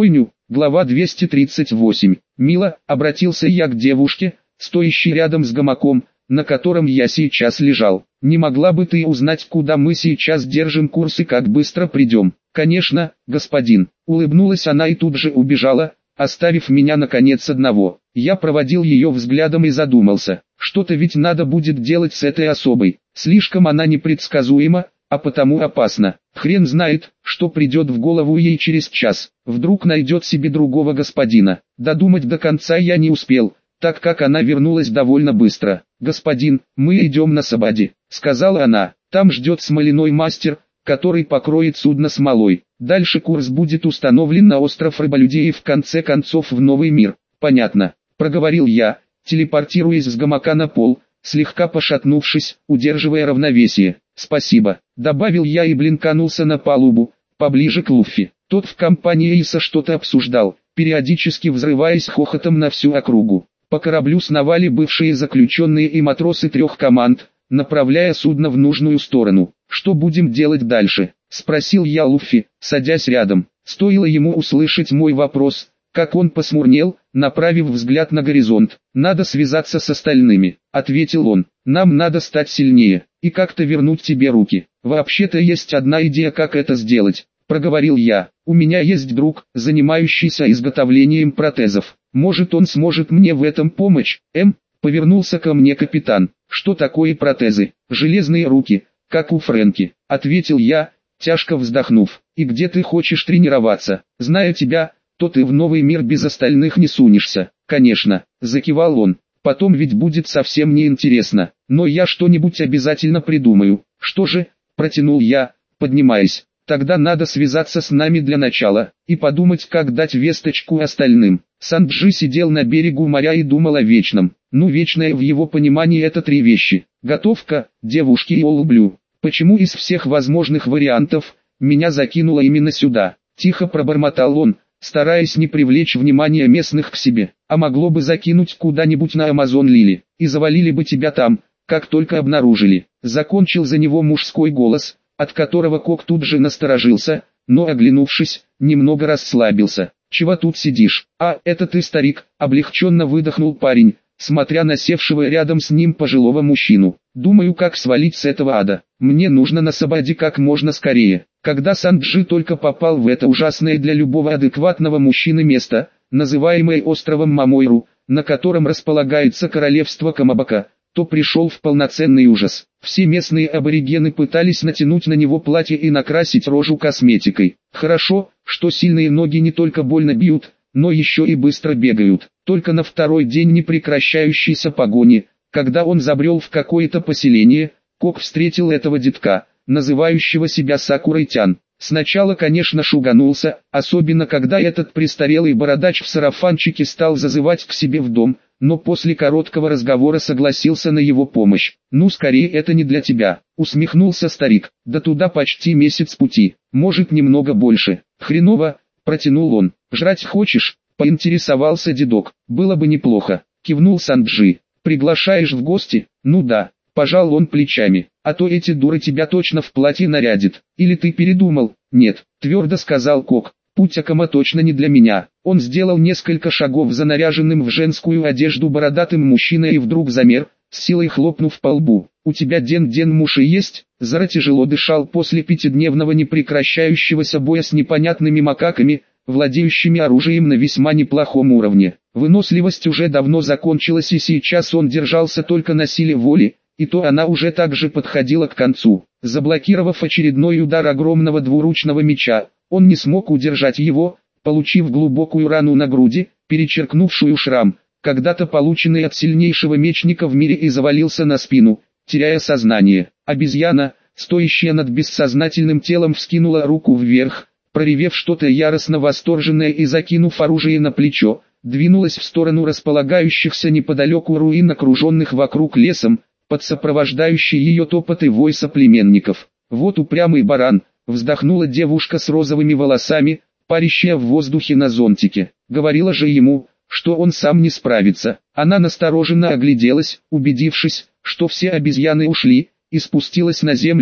Глава двести тридцать восемь. «Мила», обратился я к девушке, стоящей рядом с гамаком, на котором я сейчас лежал. «Не могла бы ты узнать, куда мы сейчас держим курс и как быстро придем?» «Конечно, господин», улыбнулась она и тут же убежала, оставив меня наконец одного. Я проводил ее взглядом и задумался, что-то ведь надо будет делать с этой особой. Слишком она непредсказуема, а потому опасна. Хрен знает, что придет в голову ей через час. Вдруг найдет себе другого господина. Додумать до конца я не успел, так как она вернулась довольно быстро. «Господин, мы идем на Сабади», — сказала она. «Там ждет смоляной мастер, который покроет судно смолой. Дальше курс будет установлен на остров Рыболюдей и в конце концов в новый мир». «Понятно», — проговорил я, телепортируясь с гамака на пол, слегка пошатнувшись, удерживая равновесие. «Спасибо», — добавил я и блинканулся на палубу, поближе к Луффи. Тот в компании Иса что-то обсуждал, периодически взрываясь хохотом на всю округу. По кораблю сновали бывшие заключенные и матросы трех команд, направляя судно в нужную сторону. «Что будем делать дальше?» — спросил я Луффи, садясь рядом. Стоило ему услышать мой вопрос, как он посмурнел, направив взгляд на горизонт. «Надо связаться с остальными», — ответил он. «Нам надо стать сильнее, и как-то вернуть тебе руки. Вообще-то есть одна идея, как это сделать», — проговорил я. «У меня есть друг, занимающийся изготовлением протезов. Может, он сможет мне в этом помочь?» «Эм?» — повернулся ко мне капитан. «Что такое протезы?» «Железные руки, как у Фрэнки», — ответил я, тяжко вздохнув. «И где ты хочешь тренироваться? Зная тебя, то ты в новый мир без остальных не сунешься». «Конечно», — закивал он. «Потом ведь будет совсем неинтересно, но я что-нибудь обязательно придумаю». «Что же?» — протянул я, поднимаясь. «Тогда надо связаться с нами для начала, и подумать, как дать весточку остальным». Санджи сидел на берегу моря и думал о вечном. Ну, вечное в его понимании это три вещи: готовка, девушки и олублю. «Почему из всех возможных вариантов, меня закинуло именно сюда?» Тихо пробормотал он, стараясь не привлечь внимание местных к себе. «А могло бы закинуть куда-нибудь на Амазон Лили, и завалили бы тебя там, как только обнаружили». Закончил за него мужской голос, от которого Кок тут же насторожился, но, оглянувшись, немного расслабился. «Чего тут сидишь? А, это ты, старик?» — облегченно выдохнул парень, смотря на севшего рядом с ним пожилого мужчину. «Думаю, как свалить с этого ада. Мне нужно на Сабади как можно скорее». Когда Санджи только попал в это ужасное для любого адекватного мужчины место, называемое островом Мамойру, на котором располагается королевство Камабака, то пришел в полноценный ужас. Все местные аборигены пытались натянуть на него платье и накрасить рожу косметикой. Хорошо, что сильные ноги не только больно бьют, но еще и быстро бегают. Только на второй день непрекращающейся погони, когда он забрел в какое-то поселение, Кок встретил этого детка, называющего себя Сакурой-тян. Сначала, конечно, шуганулся, особенно когда этот престарелый бородач в сарафанчике стал зазывать к себе в дом, но после короткого разговора согласился на его помощь. «Ну, скорее, это не для тебя», — усмехнулся старик. «Да туда почти месяц пути, может, немного больше». «Хреново», — протянул он. «Жрать хочешь?» — поинтересовался дедок. «Было бы неплохо», — кивнул Санджи. «Приглашаешь в гости?» «Ну да», — пожал он плечами. «А то эти дуры тебя точно в платье нарядят. Или ты передумал?» «Нет», — твердо сказал Кок. «Путь Акама точно не для меня». Он сделал несколько шагов за наряженным в женскую одежду бородатым мужчиной и вдруг замер, с силой хлопнув по лбу. «У тебя ден-ден муши есть?» Зара тяжело дышал после пятидневного непрекращающегося боя с непонятными макаками, владеющими оружием на весьма неплохом уровне. Выносливость уже давно закончилась, и сейчас он держался только на силе воли, и то она уже также подходила к концу. Заблокировав очередной удар огромного двуручного меча, он не смог удержать его, получив глубокую рану на груди, перечеркнувшую шрам, когда-то полученный от сильнейшего мечника в мире, и завалился на спину, теряя сознание. Обезьяна, стоящая над бессознательным телом, вскинула руку вверх, проревев что-то яростно восторженное и, закинув оружие на плечо, двинулась в сторону располагающихся неподалеку руин, окруженных вокруг лесом, под сопровождающий ее топот и вой соплеменников. «Вот упрямый баран», — вздохнула девушка с розовыми волосами, парящая в воздухе на зонтике. Говорила же ему, что он сам не справится. Она настороженно огляделась, убедившись, что все обезьяны ушли, и спустилась на землю,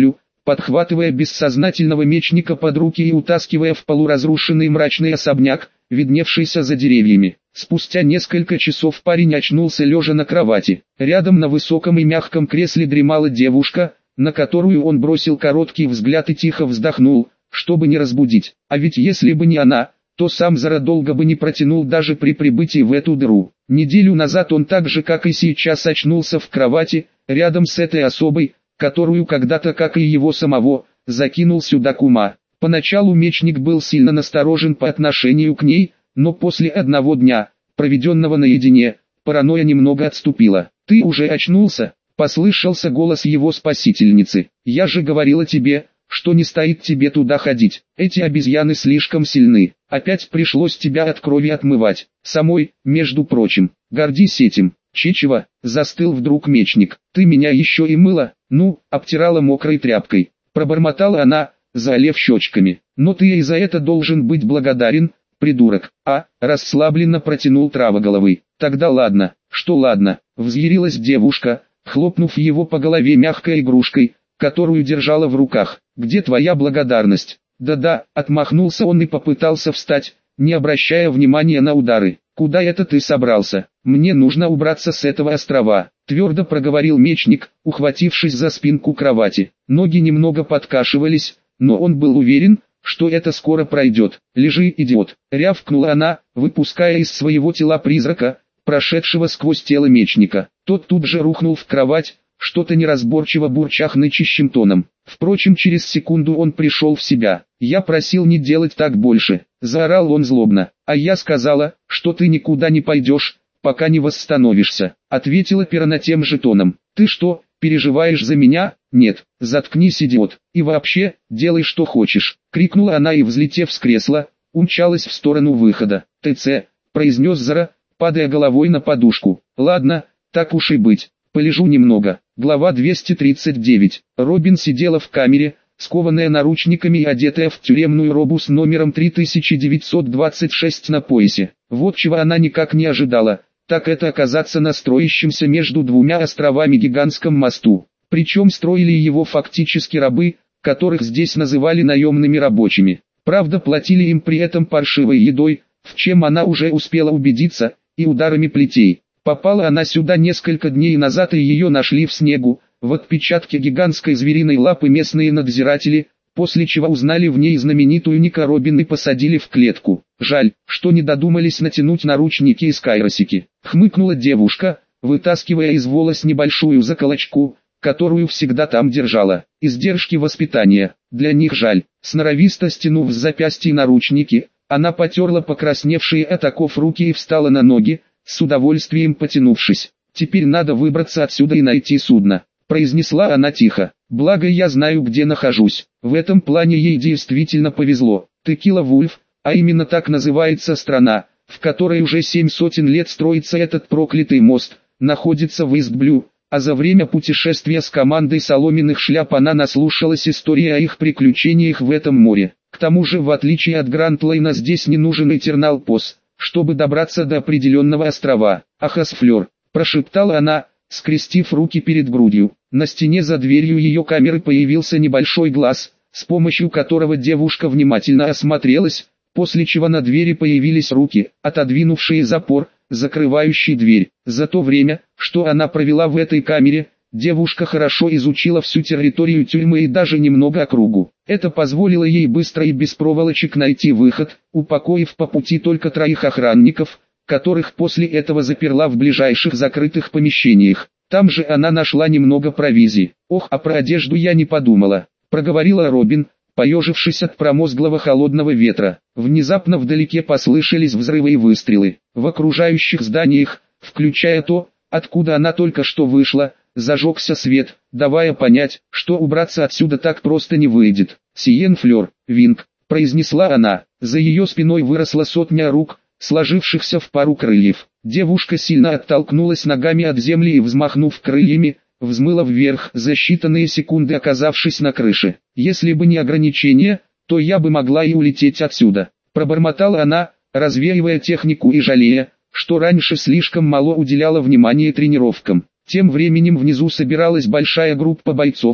подхватывая бессознательного мечника под руки и утаскивая в полуразрушенный мрачный особняк, видневшийся за деревьями. Спустя несколько часов парень очнулся лежа на кровати. Рядом на высоком и мягком кресле дремала девушка, на которую он бросил короткий взгляд и тихо вздохнул, чтобы не разбудить. А ведь если бы не она, то сам Зара долго бы не протянул даже при прибытии в эту дыру. Неделю назад он так же, как и сейчас, очнулся в кровати, рядом с этой особой, которую когда-то, как и его самого, закинул сюда кума. Поначалу мечник был сильно насторожен по отношению к ней, но после одного дня, проведенного наедине, паранойя немного отступила. «Ты уже очнулся?» – послышался голос его спасительницы. «Я же говорила тебе, что не стоит тебе туда ходить. Эти обезьяны слишком сильны. Опять пришлось тебя от крови отмывать. Самой, между прочим. Гордись этим». «Чичева», — застыл вдруг мечник. «Ты меня еще и мыла?» «Ну», — обтирала мокрой тряпкой. Пробормотала она, заолев щечками. «Но ты и за это должен быть благодарен, придурок». «А», — расслабленно протянул Травоголовый. «Тогда ладно». «Что ладно?» — взъярилась девушка, хлопнув его по голове мягкой игрушкой, которую держала в руках. «Где твоя благодарность?» «Да-да», — отмахнулся он и попытался встать, не обращая внимания на удары. «Куда это ты собрался? Мне нужно убраться с этого острова», — твердо проговорил мечник, ухватившись за спинку кровати. Ноги немного подкашивались, но он был уверен, что это скоро пройдет. «Лежи, идиот», — рявкнула она, выпуская из своего тела призрака, прошедшего сквозь тело мечника. Тот тут же рухнул в кровать, что-то неразборчиво бурча нычищим тоном. Впрочем, через секунду он пришел в себя. «Я просил не делать так больше», — заорал он злобно. «А я сказала, что ты никуда не пойдешь, пока не восстановишься», — ответила Пирана тем же тоном. «Ты что, переживаешь за меня?» «Нет, заткнись, идиот, и вообще, делай что хочешь», — крикнула она и, взлетев с кресла, умчалась в сторону выхода. «ТЦ», — произнес Зара, падая головой на подушку. «Ладно, так уж и быть. Полежу немного». Глава двести тридцать девять. Робин сидела в камере, скованная наручниками и одетая в тюремную робу с номером три тысячи девятьсот двадцать шесть на поясе. Вот чего она никак не ожидала, так это оказаться на строящемся между двумя островами гигантском мосту. Причем строили его фактически рабы, которых здесь называли наемными рабочими. Правда, платили им при этом паршивой едой, в чем она уже успела убедиться, и ударами плетей. Попала она сюда несколько дней назад, и ее нашли в снегу, в отпечатке гигантской звериной лапы местные надзиратели, после чего узнали в ней знаменитую Ника Робин и посадили в клетку. «Жаль, что не додумались натянуть наручники и скайросики», — хмыкнула девушка, вытаскивая из волос небольшую заколочку, которую всегда там держала. «Издержки воспитания, для них жаль». Сноровисто стянув с запястья наручники, она потерла покрасневшие от оков руки и встала на ноги, с удовольствием потянувшись. «Теперь надо выбраться отсюда и найти судно», — произнесла она тихо. «Благо я знаю, где нахожусь». В этом плане ей действительно повезло. Текила Вульф, а именно так называется страна, в которой уже семь сотен лет строится этот проклятый мост, находится в Истблю, а за время путешествия с командой соломенных шляп она наслушалась истории о их приключениях в этом море. К тому же, в отличие от Грантлайна, здесь не нужен Этернал-Пос, чтобы добраться до определенного острова. «Ахасфлёр», — прошептала она, скрестив руки перед грудью. На стене за дверью ее камеры появился небольшой глаз, с помощью которого девушка внимательно осмотрелась, после чего на двери появились руки, отодвинувшие запор, закрывающий дверь. За то время, что она провела в этой камере, девушка хорошо изучила всю территорию тюрьмы и даже немного округу. Это позволило ей быстро и без проволочек найти выход, упокоив по пути только троих охранников, которых после этого заперла в ближайших закрытых помещениях. Там же она нашла немного провизии. «Ох, а про одежду я не подумала», — проговорила Робин, поежившись от промозглого холодного ветра. Внезапно вдалеке послышались взрывы и выстрелы. В окружающих зданиях, включая то, откуда она только что вышла, зажегся свет, давая понять, что убраться отсюда так просто не выйдет. «Сиен Флёр, Винг», — произнесла она. За ее спиной выросла сотня рук, сложившихся в пару крыльев. Девушка сильно оттолкнулась ногами от земли и, взмахнув крыльями, взмыла вверх, за считанные секунды оказавшись на крыше. «Если бы не ограничения, то я бы могла и улететь отсюда», — пробормотала она, развеивая технику и жалея, что раньше слишком мало уделяла внимания тренировкам. Тем временем внизу собиралась большая группа бойцов,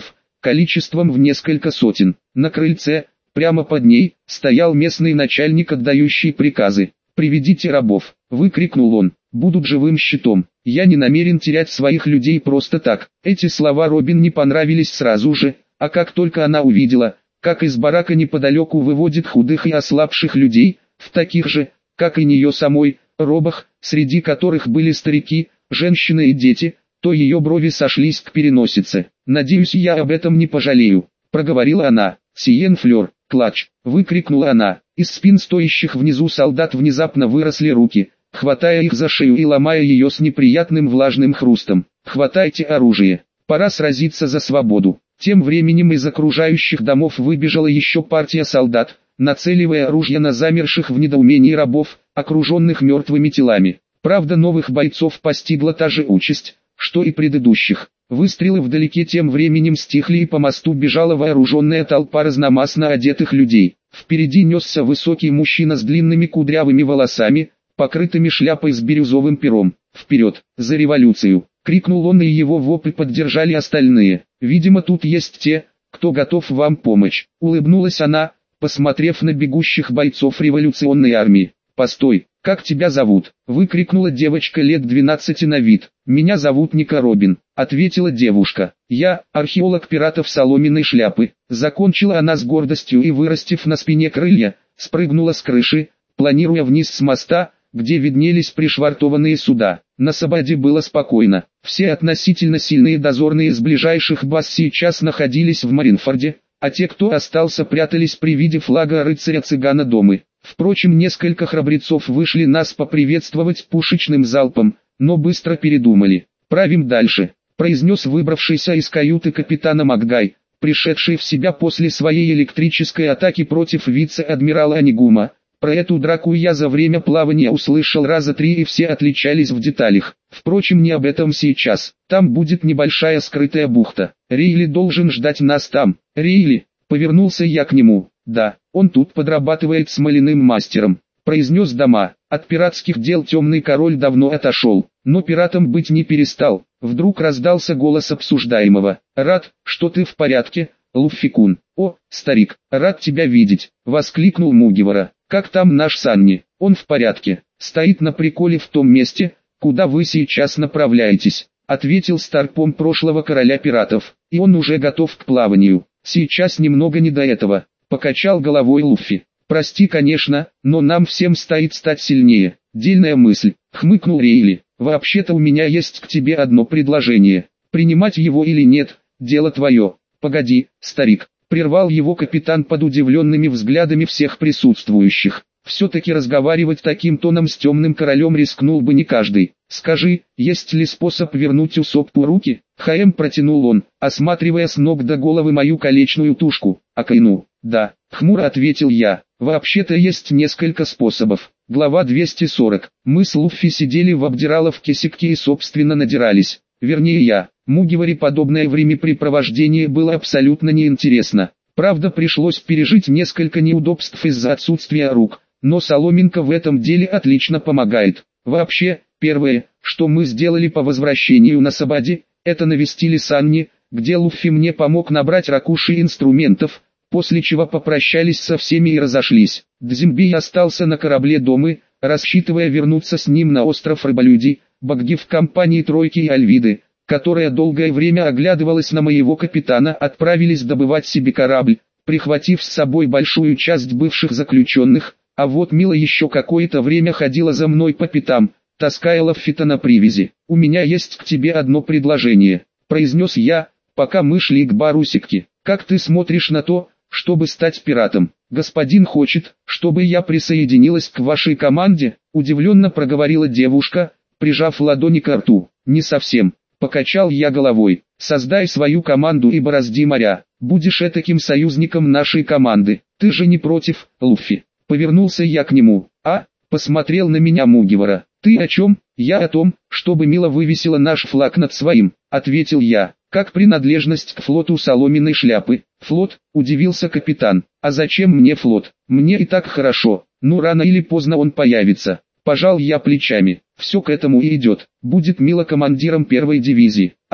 количеством в несколько сотен. На крыльце, прямо под ней, стоял местный начальник, отдающий приказы. «Приведите рабов!» — выкрикнул он. «Будут живым щитом. Я не намерен терять своих людей просто так». Эти слова Робин не понравились сразу же, а как только она увидела, как из барака неподалеку выводит худых и ослабших людей, в таких же, как и нее самой, робах, среди которых были старики, женщины и дети, то ее брови сошлись к переносице. «Надеюсь, я об этом не пожалею», — проговорила она. «Сиен Флёр, клатч!» — выкрикнула она. Из спин стоящих внизу солдат внезапно выросли руки, хватая их за шею и ломая ее с неприятным влажным хрустом. «Хватайте оружие! Пора сразиться за свободу!» Тем временем из окружающих домов выбежала еще партия солдат, нацеливая ружья на замерших в недоумении рабов, окруженных мертвыми телами. Правда, новых бойцов постигла та же участь, что и предыдущих. Выстрелы вдалеке тем временем стихли, и по мосту бежала вооруженная толпа разномастно одетых людей. Впереди несся высокий мужчина с длинными кудрявыми волосами, покрытыми шляпой с бирюзовым пером. «Вперед, за революцию!» — крикнул он, и его вопль поддержали остальные. «Видимо, тут есть те, кто готов вам помочь», — улыбнулась она, посмотрев на бегущих бойцов революционной армии. «Постой, как тебя зовут?» — выкрикнула девочка лет двенадцати на вид. «Меня зовут Ника Робин», — ответила девушка. «Я археолог пиратов соломенной шляпы». Закончила она с гордостью и, вырастив на спине крылья, спрыгнула с крыши, планируя вниз с моста, где виднелись пришвартованные суда. На Сабаде было спокойно. Все относительно сильные дозорные из ближайших баз сейчас находились в Маринфорде, а те, кто остался, прятались при виде флага рыцаря-цыгана Домы. Впрочем, несколько храбрецов вышли нас поприветствовать пушечным залпом, но быстро передумали. «Правим дальше», — произнес выбравшийся из каюты капитана Макгай, пришедший в себя после своей электрической атаки против вице-адмирала Анигума. Про эту драку я за время плавания услышал раза три, и все отличались в деталях. Впрочем, не об этом сейчас. Там будет небольшая скрытая бухта. Рейли должен ждать нас там. Рейли, повернулся я к нему. «Да, он тут подрабатывает смоляным мастером», — произнес Дома. От пиратских дел темный король давно отошел, но пиратом быть не перестал. Вдруг раздался голос обсуждаемого. «Рад, что ты в порядке, Луффи-кун». «О, старик, рад тебя видеть», — воскликнул Мугивара. «Как там наш Санни?» «Он в порядке, стоит на приколе в том месте, куда вы сейчас направляетесь», — ответил старпом прошлого короля пиратов. «И он уже готов к плаванию. Сейчас немного не до этого», — покачал головой Луффи. «Прости, конечно, но нам всем стоит стать сильнее». «Дельная мысль», — хмыкнул Рейли. «Вообще-то у меня есть к тебе одно предложение. Принимать его или нет, дело твое». «Погоди, старик», — прервал его капитан под удивленными взглядами всех присутствующих. «Все-таки разговаривать таким тоном с темным королем рискнул бы не каждый. Скажи, есть ли способ вернуть Усоппу руки?» Хаэм протянул он, осматривая с ног до головы мою колечную тушку. «Акайну, да», — хмуро ответил я. «Вообще-то есть несколько способов». Глава двести сорок. Мы с Луффи сидели в обдираловке секте и собственно надирались. Вернее я. Мугиваре подобное времяпрепровождение было абсолютно неинтересно. Правда, пришлось пережить несколько неудобств из-за отсутствия рук, но соломинка в этом деле отлично помогает. Вообще, первое, что мы сделали по возвращению на Сабаде, это навестили Санни, где Луффи мне помог набрать ракуши инструментов, после чего попрощались со всеми и разошлись. Дзимби остался на корабле Домы, рассчитывая вернуться с ним на остров Рыболюди, Багги в компании Тройки и Альвиды, которая долгое время оглядывалась на моего капитана, отправились добывать себе корабль, прихватив с собой большую часть бывших заключенных, а вот Мила еще какое-то время ходила за мной по пятам, таская Лаффита на привязи. «У меня есть к тебе одно предложение», — произнес я, пока мы шли к бару секти. «Как ты смотришь на то, чтобы стать пиратом?» «Господин хочет, чтобы я присоединилась к вашей команде», — удивленно проговорила девушка, прижав ладони к рту. «Не совсем», — покачал я головой. «Создай свою команду и борозди моря. Будешь этаким союзником нашей команды. Ты же не против, Луффи?» Повернулся я к нему. «А?» — посмотрел на меня Мугивара. «Ты о чем?» «Я о том, чтобы Мила вывесила наш флаг над своим», — ответил я. «Как принадлежность к флоту соломенной шляпы». «Флот?» — удивился капитан. «А зачем мне флот? Мне и так хорошо. Ну, рано или поздно он появится». Пожал я плечами. «Все к этому и идет. Будет Мила командиром первой дивизии». «А-а,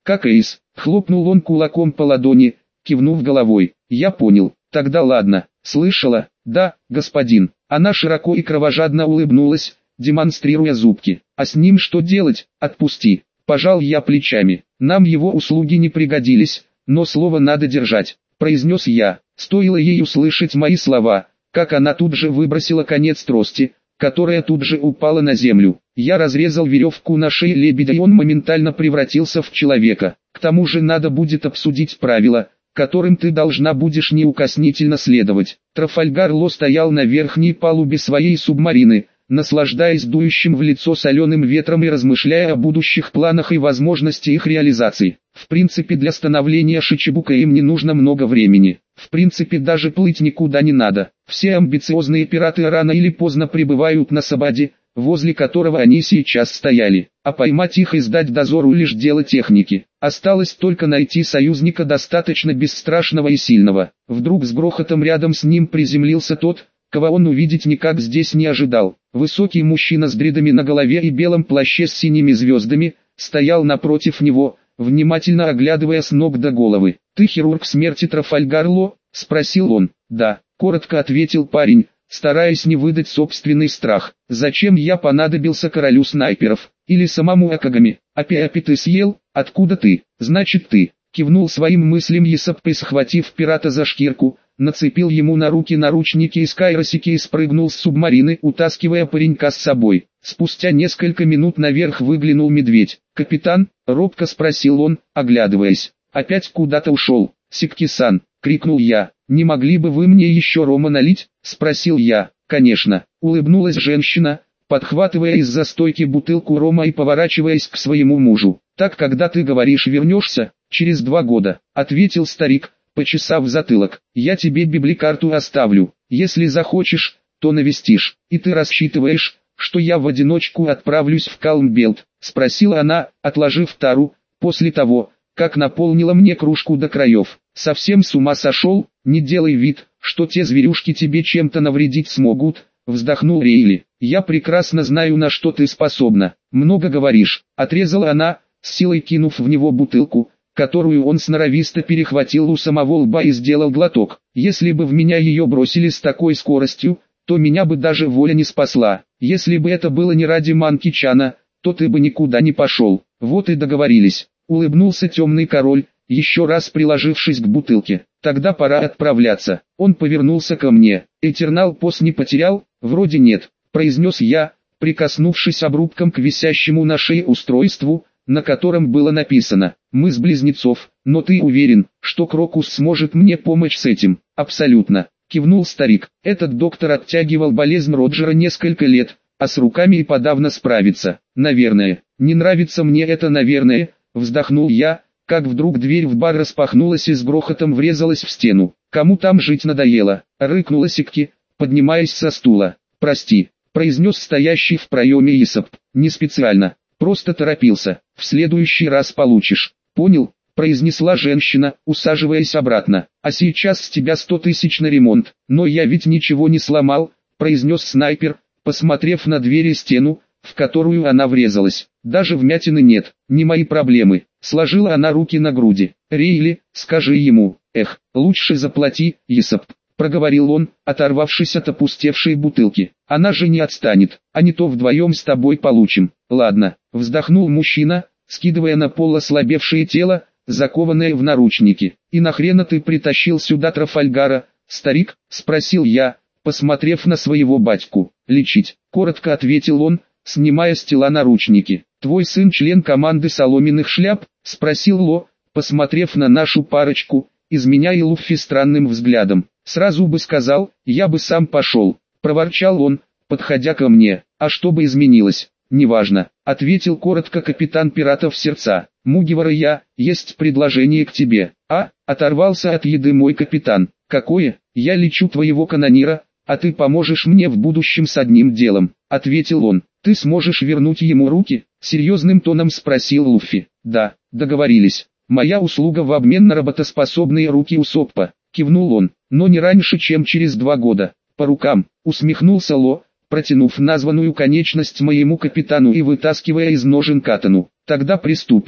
Как эйс, хлопнул он кулаком по ладони, кивнув головой. Я понял, тогда ладно, слышала, да, господин. Она широко и кровожадно улыбнулась, демонстрируя зубки. А с ним что делать? Отпусти. Пожал я плечами. Нам его услуги не пригодились, но слово надо держать, произнес я. Стоило ей услышать мои слова, как она тут же выбросила конец трости, которая тут же упала на землю. Я разрезал веревку на шее лебедя, и он моментально превратился в человека. К тому же надо будет обсудить правила, которым ты должна будешь неукоснительно следовать. Трафальгар Ло стоял на верхней палубе своей субмарины, наслаждаясь дующим в лицо соленым ветром и размышляя о будущих планах и возможности их реализации. В принципе, для становления Шичибука им не нужно много времени. В принципе, даже плыть никуда не надо. Все амбициозные пираты рано или поздно прибывают на Сабаде, возле которого они сейчас стояли, а поймать их и сдать дозору лишь дело техники. Осталось только найти союзника достаточно бесстрашного и сильного. Вдруг с грохотом рядом с ним приземлился тот, кого он увидеть никак здесь не ожидал. Высокий мужчина с дредами на голове и белом плаще с синими звездами, стоял напротив него, внимательно оглядывая с ног до головы. «Ты хирург смерти Трафальгар Ло?» – спросил он. «Да», – коротко ответил парень, стараясь не выдать собственный страх. «Зачем я понадобился королю снайперов? Или самому Акагами? Апи-апи ты съел? Откуда ты? Значит ты?» Кивнул своим мыслям Есаппи, схватив пирата за шкирку, нацепил ему на руки наручники из кайросики и спрыгнул с субмарины, утаскивая паренька с собой. Спустя несколько минут наверх выглянул медведь. «Капитан?» — робко спросил он, оглядываясь. «Опять куда-то ушел?» «Сикки-сан!» — крикнул я. «Не могли бы вы мне еще рома налить?» — спросил я. «Конечно!» — улыбнулась женщина, подхватывая из-за стойки бутылку рома и поворачиваясь к своему мужу. «Так когда ты говоришь вернешься?» «Через два года», — ответил старик, почесав затылок. «Я тебе библикарту оставлю. Если захочешь, то навестишь. И ты рассчитываешь, что я в одиночку отправлюсь в Калмбелт?» — спросила она, отложив тару, после того, как наполнила мне кружку до краев. «Совсем с ума сошел? Не делай вид, что те зверюшки тебе чем-то навредить смогут», — вздохнул Рейли. «Я прекрасно знаю, на что ты способна. Много говоришь», — отрезала она, с силой кинув в него бутылку, которую он сноровисто перехватил у самого лба и сделал глоток. «Если бы в меня ее бросили с такой скоростью, то меня бы даже воля не спасла. Если бы это было не ради Манки-чана, то ты бы никуда не пошел. Вот и договорились», — улыбнулся темный король, еще раз приложившись к бутылке. «Тогда пора отправляться». Он повернулся ко мне. «Этернал Пос не потерял?» «Вроде нет», — произнес я, прикоснувшись обрубком к висящему на шее устройству, на котором было написано «Мы с близнецов, но ты уверен, что Крокус сможет мне помочь с этим?» «Абсолютно», — кивнул старик. «Этот доктор оттягивал болезнь Роджера несколько лет, а с руками и подавно справится. Наверное». «Не нравится мне это «наверное», — вздохнул я, как вдруг дверь в бар распахнулась и с грохотом врезалась в стену. «Кому там жить надоело?» — рыкнула Сикки, поднимаясь со стула. «Прости», — произнес стоящий в проеме Есап. «Не специально. Просто торопился. В следующий раз получишь». «Понял», — произнесла женщина, усаживаясь обратно. «А сейчас с тебя сто тысяч на ремонт». «Но я ведь ничего не сломал», — произнес снайпер, посмотрев на дверь и стену, в которую она врезалась. «Даже вмятины нет, не мои проблемы». Сложила она руки на груди. «Рейли, скажи ему». «Эх, лучше заплати, Есап», — проговорил он, оторвавшись от опустевшей бутылки. «Она же не отстанет, а не то вдвоем с тобой получим». «Ладно», — вздохнул мужчина, скидывая на пол ослабевшее тело, закованное в наручники. «И нахрена ты притащил сюда Трафальгара, старик?» — спросил я, посмотрев на своего батьку. «Лечить», — коротко ответил он, снимая с тела наручники. «Твой сын член команды соломенных шляп?» — спросил Ло, посмотрев на нашу парочку, изменяя Луффи странным взглядом. «Сразу бы сказал, я бы сам пошел», — проворчал он, подходя ко мне. «А что бы изменилось?» «Неважно», — ответил коротко капитан пиратов сердца. «Мугивара я, есть предложение к тебе». «А?» — оторвался от еды мой капитан. «Какое?» «Я лечу твоего канонира, а ты поможешь мне в будущем с одним делом», — ответил он. «Ты сможешь вернуть ему руки?» — серьезным тоном спросил Луффи. «Да, договорились. Моя услуга в обмен на работоспособные руки Усоппа», — кивнул он. «Но не раньше, чем через два года». «По рукам», — усмехнулся Ло, протянув названную конечность моему капитану и вытаскивая из ножен катану. «Тогда приступим».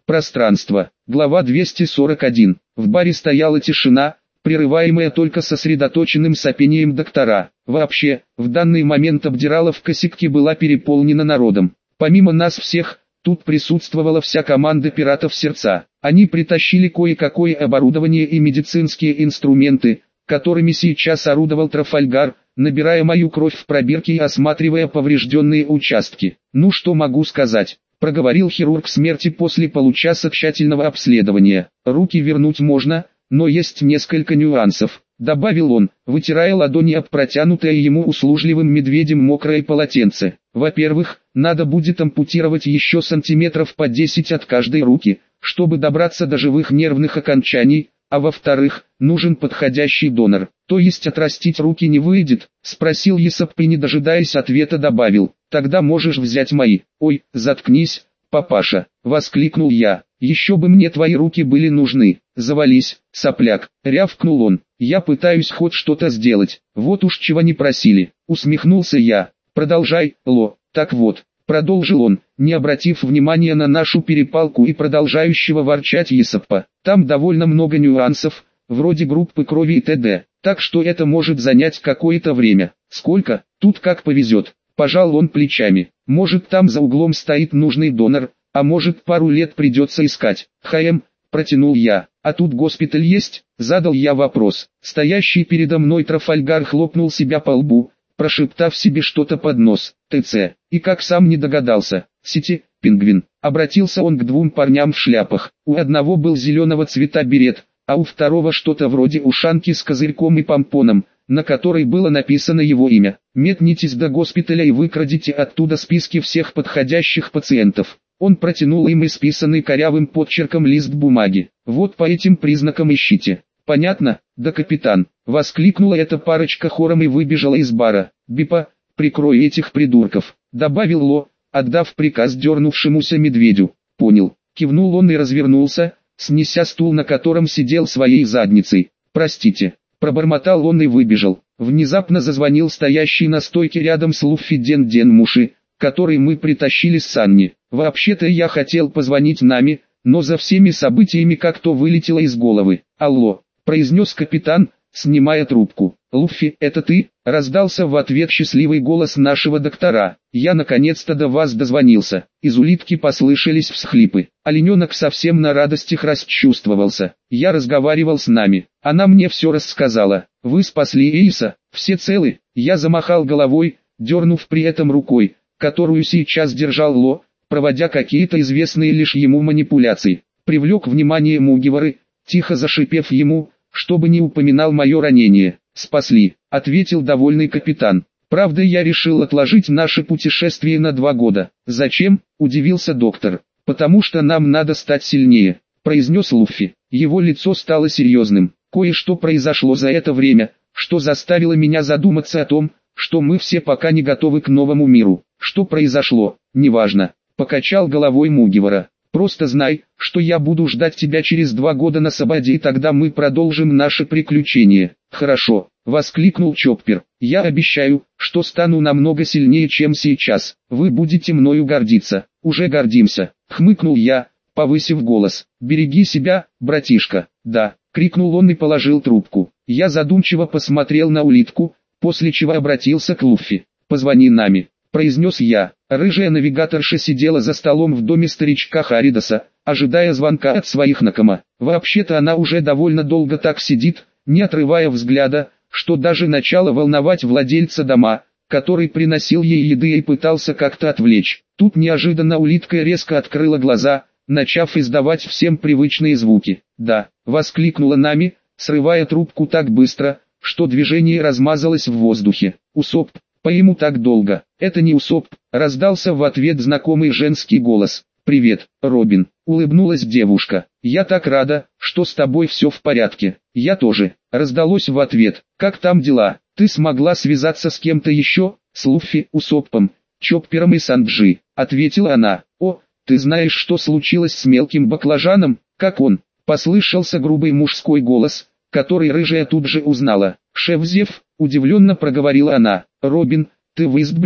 Пространство. Глава двести сорок один. В баре стояла тишина, прерываемая только сосредоточенным сопением доктора. Вообще, в данный момент обдираловка Сикки была переполнена народом. Помимо нас всех, тут присутствовала вся команда пиратов Сердца. Они притащили кое-какое оборудование и медицинские инструменты, которыми сейчас орудовал Трафальгар, набирая мою кровь в пробирки и осматривая поврежденные участки. «Ну что могу сказать?» – проговорил хирург смерти после получаса тщательного обследования. «Руки вернуть можно, но есть несколько нюансов», – добавил он, вытирая ладони об протянутое ему услужливым медведем мокрое полотенце. «Во-первых, надо будет ампутировать еще сантиметров по десять от каждой руки, чтобы добраться до живых нервных окончаний, а во-вторых, нужен подходящий донор». «То есть отрастить руки не выйдет?» – спросил Есоп и, не дожидаясь ответа, добавил: «Тогда можешь взять мои». «Ой, заткнись, папаша!» – воскликнул я. «Еще бы мне твои руки были нужны». «Завались, сопляк!» – рявкнул он. «Я пытаюсь хоть что-то сделать, вот уж чего не просили». Усмехнулся я. «Продолжай, Ло». «Так вот», – продолжил он, не обратив внимания на нашу перепалку и продолжающего ворчать Есопа. «Там довольно много нюансов, вроде группы крови и т.д. Так что это может занять какое-то время». «Сколько? Тут как повезет». Пожал он плечами. «Может, там за углом стоит нужный донор, а может, пару лет придется искать». «Хм», протянул я. «А тут госпиталь есть?» Задал я вопрос. Стоящий передо мной Трафальгар хлопнул себя по лбу, прошептав себе что-то под нос. «ТЦ». И как сам не догадался. «Сити, пингвин». Обратился он к двум парням в шляпах. У одного был зеленого цвета берет, а у второго что-то вроде ушанки с козырьком и помпоном, на которой было написано его имя. «Метнитесь до госпиталя и выкрадите оттуда списки всех подходящих пациентов». Он протянул им исписанный корявым подчерком лист бумаги. «Вот по этим признакам ищите». «Понятно, да, капитан», — воскликнула эта парочка хором и выбежала из бара. «Бипа, прикрой этих придурков», — добавил Ло, отдав приказ дернувшемуся медведю. «Понял», — кивнул он и развернулся, снеся стул, на котором сидел, своей задницей. «Простите», — пробормотал он и выбежал. Внезапно зазвонил стоящий на стойке рядом с Луффи Ден Ден Муши, который мы притащили с Санни. «Вообще-то я хотел позвонить Нами, но за всеми событиями как-то вылетело из головы». «Алло», — произнес капитан, снимая трубку. «Луффи, это ты?» — раздался в ответ счастливый голос нашего доктора. «Я наконец-то до вас дозвонился». Из улитки послышались всхлипы. Олененок совсем на радостях расчувствовался. «Я разговаривал с Нами. Она мне все рассказала. Вы спасли Эйса, все целы?» Я замахал головой, дернув при этом рукой, которую сейчас держал Ло, проводя какие-то известные лишь ему манипуляции. Привлек внимание Мугивары, тихо зашипев ему, чтобы не упоминал мое ранение. «Спасли», — ответил довольный капитан. «Правда, я решил отложить наше путешествие на два года». «Зачем?» — удивился доктор. «Потому что нам надо стать сильнее», — произнес Луффи. Его лицо стало серьезным. «Кое-что произошло за это время, что заставило меня задуматься о том, что мы все пока не готовы к новому миру». «Что произошло?» «Неважно», — покачал головой Мугивара. «Просто знай, что я буду ждать тебя через два года на Сабаде, и тогда мы продолжим наши приключения». «Хорошо», — воскликнул Чоппер. «Я обещаю, что стану намного сильнее, чем сейчас. Вы будете мною гордиться». «Уже гордимся», — хмыкнул я, повысив голос. «Береги себя, братишка». «Да», — крикнул он и положил трубку. Я задумчиво посмотрел на улитку, после чего обратился к Луффи. «Позвони Нами», — произнес я. Рыжая навигаторша сидела за столом в доме старичка Харидаса, ожидая звонка от своих накома. Вообще-то она уже довольно долго так сидит, не отрывая взгляда, что даже начало волновать владельца дома, который приносил ей еды и пытался как-то отвлечь. Тут неожиданно улитка резко открыла глаза, начав издавать всем привычные звуки. «Да», — воскликнула Нами, срывая трубку так быстро, что движение размазалось в воздухе. «Усоп, пойму так долго». «Это не Усоп», — раздался в ответ знакомый женский голос. «Привет, Робин», — улыбнулась девушка. «Я так рада, что с тобой все в порядке». «Я тоже», — раздалось в ответ. «Как там дела? Ты смогла связаться с кем-то еще?» «С Луффи, Усопом, Чоппером и Санджи», — ответила она. «О, ты знаешь, что случилось с мелким баклажаном? Как он?» — послышался грубый мужской голос, который рыжая тут же узнала. «Шеф Зев», — удивленно проговорила она. «Робин, ты в Истблю?»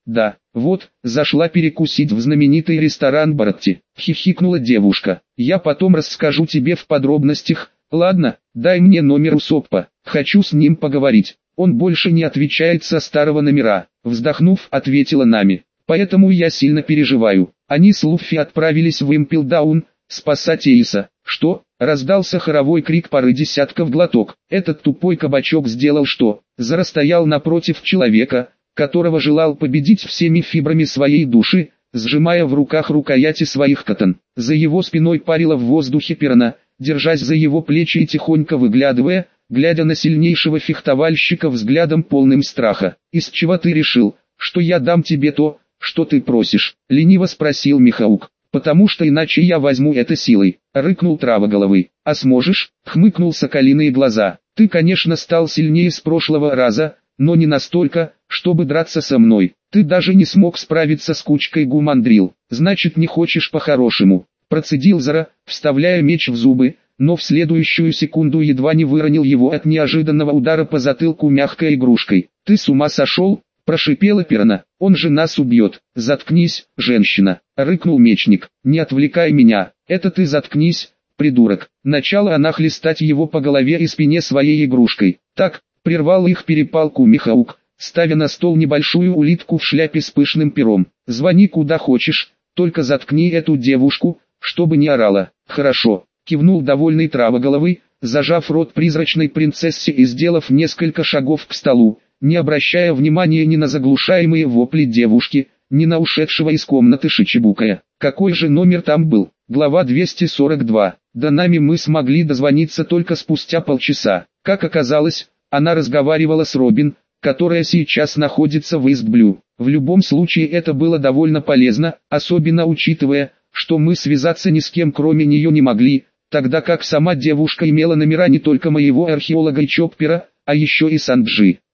Да, вот, зашла перекусить в знаменитый ресторан Баратти, хихикнула девушка. Я потом расскажу тебе в подробностях. Ладно, дай мне номер Усоппа, хочу с ним поговорить. Он больше не отвечает со старого номера. Вздохнув, ответила Нами. Поэтому я сильно переживаю. Они с Луффи отправились в Импелдаун, спасать Эйса. Что? Раздался хоровой крик пары десятков глоток. Этот тупой кабачок сделал что? Заростоял напротив человека, которого желал победить всеми фибрами своей души, сжимая в руках рукояти своих катан. За его спиной парила в воздухе Пирана, держась за его плечи и тихонько выглядывая, глядя на сильнейшего фехтовальщика взглядом полным страха. «Из чего ты решил, что я дам тебе то, что ты просишь?» — лениво спросил Михаук. «Потому что иначе я возьму это силой», — рыкнул Травоголовый. «А сможешь?» — хмыкнул Соколиные глаза. «Ты, конечно, стал сильнее с прошлого раза, но не настолько, чтобы драться со мной. Ты даже не смог справиться с кучкой гумандрил. Значит, не хочешь по-хорошему», — процедил Зара, вставляя меч в зубы, но в следующую секунду едва не выронил его от неожиданного удара по затылку мягкой игрушкой. «Ты с ума сошел?» — прошипела Пирана. «Он же нас убьет». «Заткнись, женщина», — рыкнул мечник. «Не отвлекай меня. Это ты заткнись, придурок». Начала она хлестать его по голове и спине своей игрушкой. «Так», — прервал их перепалку Михаук, ставя на стол небольшую улитку в шляпе с пышным пером. «Звони куда хочешь, только заткни эту девушку, чтобы не орала». «Хорошо», — кивнул довольный Травоголовый, зажав рот призрачной принцессе и сделав несколько шагов к столу, не обращая внимания ни на заглушаемые вопли девушки, ни на ушедшего из комнаты Шичибукая. Какой же номер там был? Глава двести сорок два. До нами мы смогли дозвониться только спустя полчаса. Как оказалось, она разговаривала с Робин, которая сейчас находится в Истблю. В любом случае это было довольно полезно, особенно учитывая, что мы связаться ни с кем кроме нее не могли, тогда как сама девушка имела номера не только моего археолога и Чоппера, а еще и Санджи.